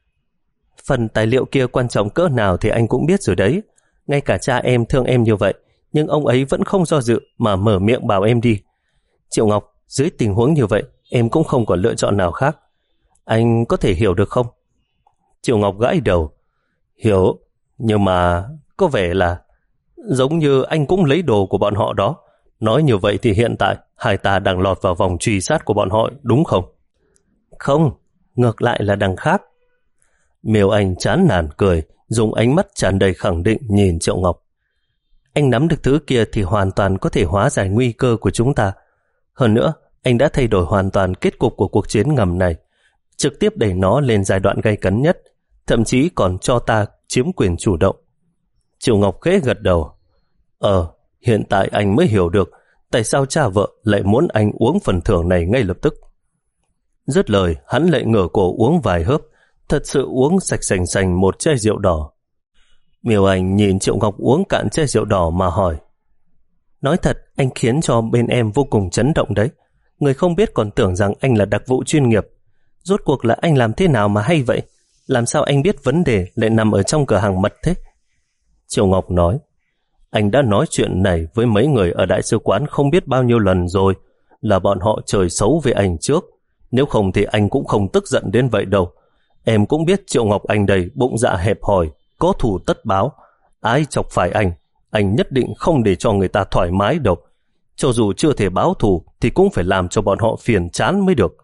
Phần tài liệu kia quan trọng cỡ nào thì anh cũng biết rồi đấy. Ngay cả cha em thương em như vậy, nhưng ông ấy vẫn không do dự mà mở miệng bảo em đi. Triệu Ngọc, dưới tình huống như vậy, em cũng không có lựa chọn nào khác. Anh có thể hiểu được không? Triệu Ngọc gãi đầu. Hiểu, nhưng mà có vẻ là giống như anh cũng lấy đồ của bọn họ đó. Nói như vậy thì hiện tại hai ta đang lọt vào vòng truy sát của bọn họ, đúng không? Không, ngược lại là đằng khác. Miêu Anh chán nản cười, dùng ánh mắt tràn đầy khẳng định nhìn Triệu Ngọc. Anh nắm được thứ kia thì hoàn toàn có thể hóa giải nguy cơ của chúng ta. Hơn nữa, anh đã thay đổi hoàn toàn kết cục của cuộc chiến ngầm này, trực tiếp đẩy nó lên giai đoạn gay cấn nhất, thậm chí còn cho ta chiếm quyền chủ động. Triệu Ngọc khẽ gật đầu. Ờ, hiện tại anh mới hiểu được tại sao cha vợ lại muốn anh uống phần thưởng này ngay lập tức. Dứt lời, hắn lại ngửa cổ uống vài hớp, thật sự uống sạch sành sành một chai rượu đỏ. Miêu Anh nhìn Triệu Ngọc uống cạn chai rượu đỏ mà hỏi. Nói thật, anh khiến cho bên em vô cùng chấn động đấy. Người không biết còn tưởng rằng anh là đặc vụ chuyên nghiệp. Rốt cuộc là anh làm thế nào mà hay vậy? Làm sao anh biết vấn đề lại nằm ở trong cửa hàng mật thế? Triệu Ngọc nói, anh đã nói chuyện này với mấy người ở đại sứ quán không biết bao nhiêu lần rồi, là bọn họ trời xấu với anh trước. Nếu không thì anh cũng không tức giận đến vậy đâu. Em cũng biết Triệu Ngọc anh đây bụng dạ hẹp hòi, có thù tất báo. Ai chọc phải anh, anh nhất định không để cho người ta thoải mái đâu. Cho dù chưa thể báo thù thì cũng phải làm cho bọn họ phiền chán mới được.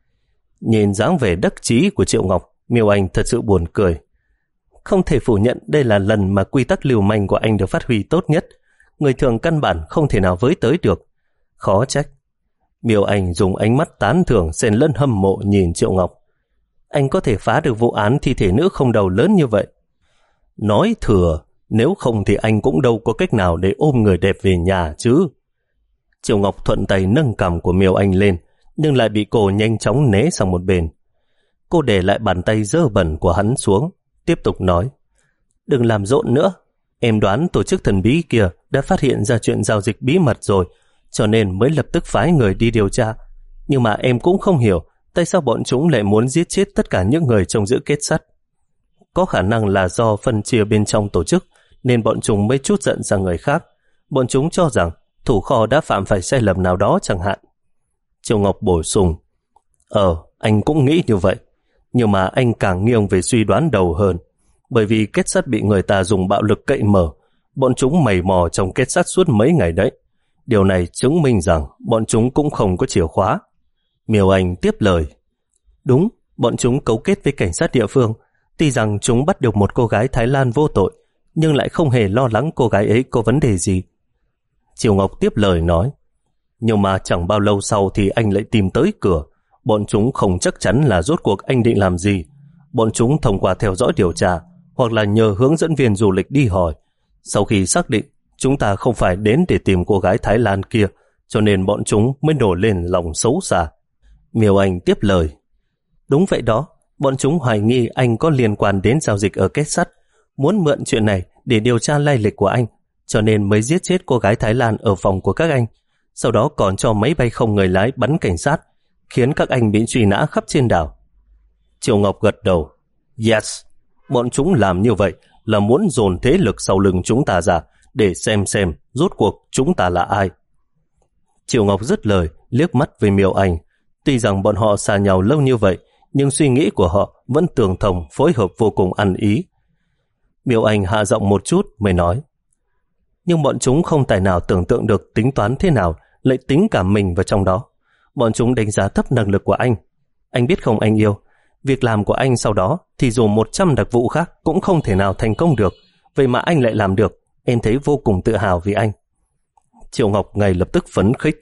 Nhìn dáng vẻ đắc chí của Triệu Ngọc, Miêu Anh thật sự buồn cười. Không thể phủ nhận đây là lần mà quy tắc lưu manh của anh được phát huy tốt nhất. Người thường căn bản không thể nào với tới được. Khó trách. Miêu Anh dùng ánh mắt tán thưởng xen lẫn hâm mộ nhìn Triệu Ngọc. Anh có thể phá được vụ án thi thể nữ không đầu lớn như vậy. Nói thừa, nếu không thì anh cũng đâu có cách nào để ôm người đẹp về nhà chứ. Triệu Ngọc thuận tay nâng cằm của Miêu Anh lên, nhưng lại bị cô nhanh chóng né sang một bên. Cô để lại bàn tay dơ bẩn của hắn xuống, tiếp tục nói. Đừng làm rộn nữa. Em đoán tổ chức thần bí kia đã phát hiện ra chuyện giao dịch bí mật rồi, cho nên mới lập tức phái người đi điều tra. Nhưng mà em cũng không hiểu tại sao bọn chúng lại muốn giết chết tất cả những người trông giữ kết sắt. Có khả năng là do phân chia bên trong tổ chức nên bọn chúng mới trút giận sang người khác. Bọn chúng cho rằng thủ kho đã phạm phải sai lầm nào đó chẳng hạn. Triệu Ngọc bổ sung. Ờ, anh cũng nghĩ như vậy. Nhưng mà anh càng nghiêng về suy đoán đầu hơn. Bởi vì kết sắt bị người ta dùng bạo lực cậy mở, bọn chúng mày mò trong kết sắt suốt mấy ngày đấy. Điều này chứng minh rằng bọn chúng cũng không có chìa khóa. Miêu Anh tiếp lời. Đúng, bọn chúng cấu kết với cảnh sát địa phương. Tuy rằng chúng bắt được một cô gái Thái Lan vô tội, nhưng lại không hề lo lắng cô gái ấy có vấn đề gì. Triệu Ngọc tiếp lời nói. Nhưng mà chẳng bao lâu sau thì anh lại tìm tới cửa. Bọn chúng không chắc chắn là rốt cuộc anh định làm gì. Bọn chúng thông qua theo dõi điều tra hoặc là nhờ hướng dẫn viên du lịch đi hỏi. Sau khi xác định chúng ta không phải đến để tìm cô gái Thái Lan kia, cho nên bọn chúng mới nổi lên lòng xấu xa. Miêu Anh tiếp lời. Đúng vậy đó, bọn chúng hoài nghi anh có liên quan đến giao dịch ở kết sắt, muốn mượn chuyện này để điều tra lai lịch của anh, cho nên mới giết chết cô gái Thái Lan ở phòng của các anh. Sau đó còn cho máy bay không người lái bắn cảnh sát, khiến các anh bị truy nã khắp trên đảo. Triệu Ngọc gật đầu. Yes, bọn chúng làm như vậy là muốn dồn thế lực sau lưng chúng ta ra để xem xem rốt cuộc chúng ta là ai. Triệu Ngọc dứt lời, liếc mắt về Miêu Anh. Tuy rằng bọn họ xa nhau lâu như vậy, nhưng suy nghĩ của họ vẫn tương thông, phối hợp vô cùng ăn ý. Miêu Anh hạ giọng một chút mới nói. Nhưng bọn chúng không tài nào tưởng tượng được tính toán thế nào lại tính cả mình vào trong đó. Bọn chúng đánh giá thấp năng lực của anh. Anh biết không anh yêu, việc làm của anh sau đó thì dù một trăm đặc vụ khác cũng không thể nào thành công được. Vậy mà anh lại làm được, em thấy vô cùng tự hào vì anh. Triệu Ngọc ngay lập tức phấn khích.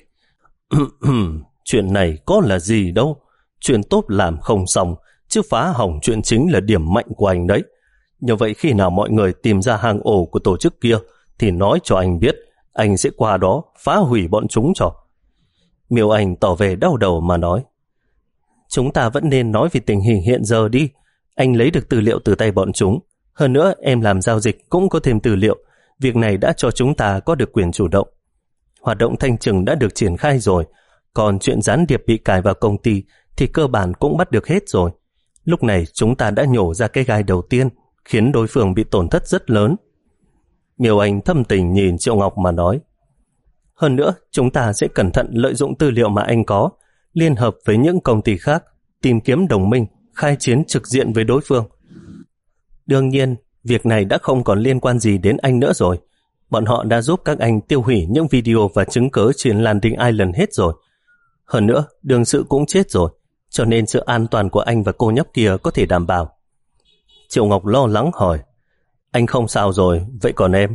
Chuyện này có là gì đâu. Chuyện tốt làm không xong, chứ phá hỏng chuyện chính là điểm mạnh của anh đấy. Như vậy khi nào mọi người tìm ra hang ổ của tổ chức kia thì nói cho anh biết, anh sẽ qua đó phá hủy bọn chúng cho. Miêu Anh tỏ vẻ đau đầu mà nói. Chúng ta vẫn nên nói về tình hình hiện giờ đi. Anh lấy được tư liệu từ tay bọn chúng. Hơn nữa em làm giao dịch cũng có thêm tư liệu. Việc này đã cho chúng ta có được quyền chủ động. Hoạt động thanh trừng đã được triển khai rồi. Còn chuyện gián điệp bị cài vào công ty thì cơ bản cũng bắt được hết rồi. Lúc này chúng ta đã nhổ ra cái gai đầu tiên, khiến đối phương bị tổn thất rất lớn. Miêu Anh thâm tình nhìn Triệu Ngọc mà nói. Hơn nữa, chúng ta sẽ cẩn thận lợi dụng tư liệu mà anh có, liên hợp với những công ty khác, tìm kiếm đồng minh, khai chiến trực diện với đối phương. Đương nhiên, việc này đã không còn liên quan gì đến anh nữa rồi. Bọn họ đã giúp các anh tiêu hủy những video và chứng cứ trên Landing Island hết rồi. Hơn nữa, đương sự cũng chết rồi, cho nên sự an toàn của anh và cô nhóc kia có thể đảm bảo. Triệu Ngọc lo lắng hỏi, anh không sao rồi, vậy còn em?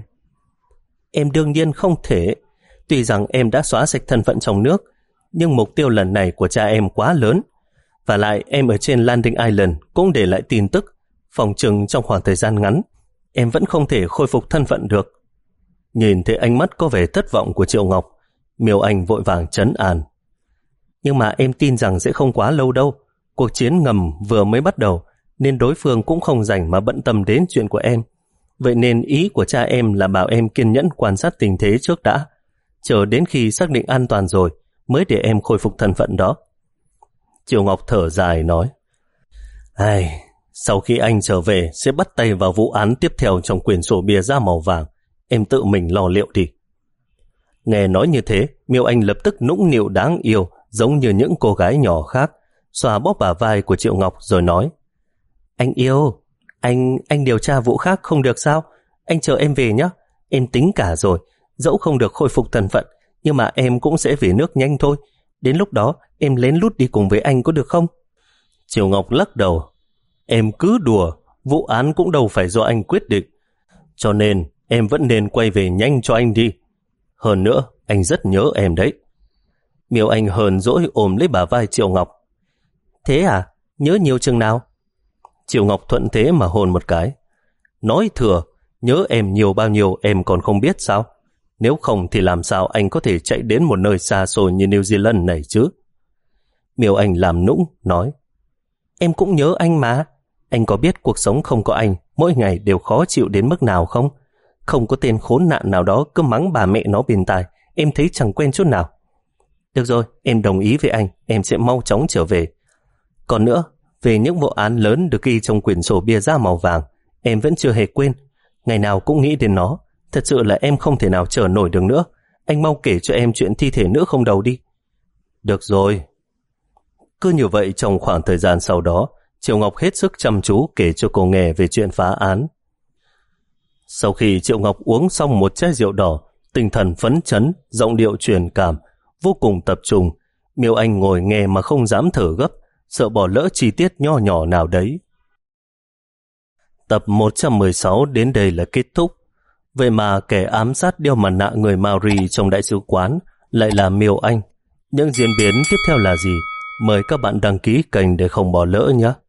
Em đương nhiên không thể. Tuy rằng em đã xóa sạch thân phận trong nước, nhưng mục tiêu lần này của cha em quá lớn. Và lại em ở trên Landing Island cũng để lại tin tức, phòng chừng trong khoảng thời gian ngắn em vẫn không thể khôi phục thân phận được. Nhìn thấy ánh mắt có vẻ thất vọng của Triệu Ngọc, Miêu Anh vội vàng trấn an. Nhưng mà em tin rằng sẽ không quá lâu đâu. Cuộc chiến ngầm vừa mới bắt đầu, nên đối phương cũng không rảnh mà bận tâm đến chuyện của em. Vậy nên ý của cha em là bảo em kiên nhẫn quan sát tình thế trước đã, chờ đến khi xác định an toàn rồi mới để em khôi phục thân phận đó. Triệu Ngọc thở dài nói, ai, sau khi anh trở về sẽ bắt tay vào vụ án tiếp theo trong quyển sổ bìa da màu vàng, em tự mình lo liệu đi. Nghe nói như thế, Miêu Anh lập tức nũng nịu đáng yêu, giống như những cô gái nhỏ khác, xoa bóp bả vai của Triệu Ngọc rồi nói, anh yêu, anh anh điều tra vụ khác không được sao? Anh chờ em về nhé, em tính cả rồi, dẫu không được khôi phục thân phận, nhưng mà em cũng sẽ về nước nhanh thôi. Đến lúc đó em lén lút đi cùng với anh có được không? Triệu Ngọc lắc đầu, em cứ đùa, vụ án cũng đâu phải do anh quyết định, cho nên em vẫn nên quay về nhanh cho anh đi. Hơn nữa, anh rất nhớ em đấy. Miêu Anh hờn dỗi ôm lấy bả vai Triệu Ngọc. Thế à? Nhớ nhiều chừng nào? Triệu Ngọc thuận thế mà hôn một cái. Nói thừa, nhớ em nhiều bao nhiêu em còn không biết sao? Nếu không thì làm sao anh có thể chạy đến một nơi xa xôi như New Zealand này chứ? Miêu Anh làm nũng, nói, em cũng nhớ anh mà. Anh có biết cuộc sống không có anh mỗi ngày đều khó chịu đến mức nào không? Không có tên khốn nạn nào đó cứ mắng bà mẹ nó bên tai, em thấy chẳng quen chút nào. Được rồi, em đồng ý với anh, em sẽ mau chóng trở về. Còn nữa, về những vụ án lớn được ghi trong quyển sổ bìa da màu vàng, em vẫn chưa hề quên, ngày nào cũng nghĩ đến nó. Thật sự là em không thể nào chờ nổi được nữa. Anh mau kể cho em chuyện thi thể nữ không đầu đi. Được rồi. Cứ như vậy trong khoảng thời gian sau đó, Triệu Ngọc hết sức chăm chú kể cho cô nghe về chuyện phá án. Sau khi Triệu Ngọc uống xong một chai rượu đỏ, tinh thần phấn chấn, giọng điệu truyền cảm, vô cùng tập trung, Miêu Anh ngồi nghe mà không dám thở gấp, sợ bỏ lỡ chi tiết nho nhỏ nào đấy. Tập một trăm mười sáu đến đây là kết thúc. Vậy mà kẻ ám sát đeo mặt nạ người Maori trong đại sứ quán lại là Miêu Anh. Những diễn biến tiếp theo là gì? Mời các bạn đăng ký kênh để không bỏ lỡ nhé.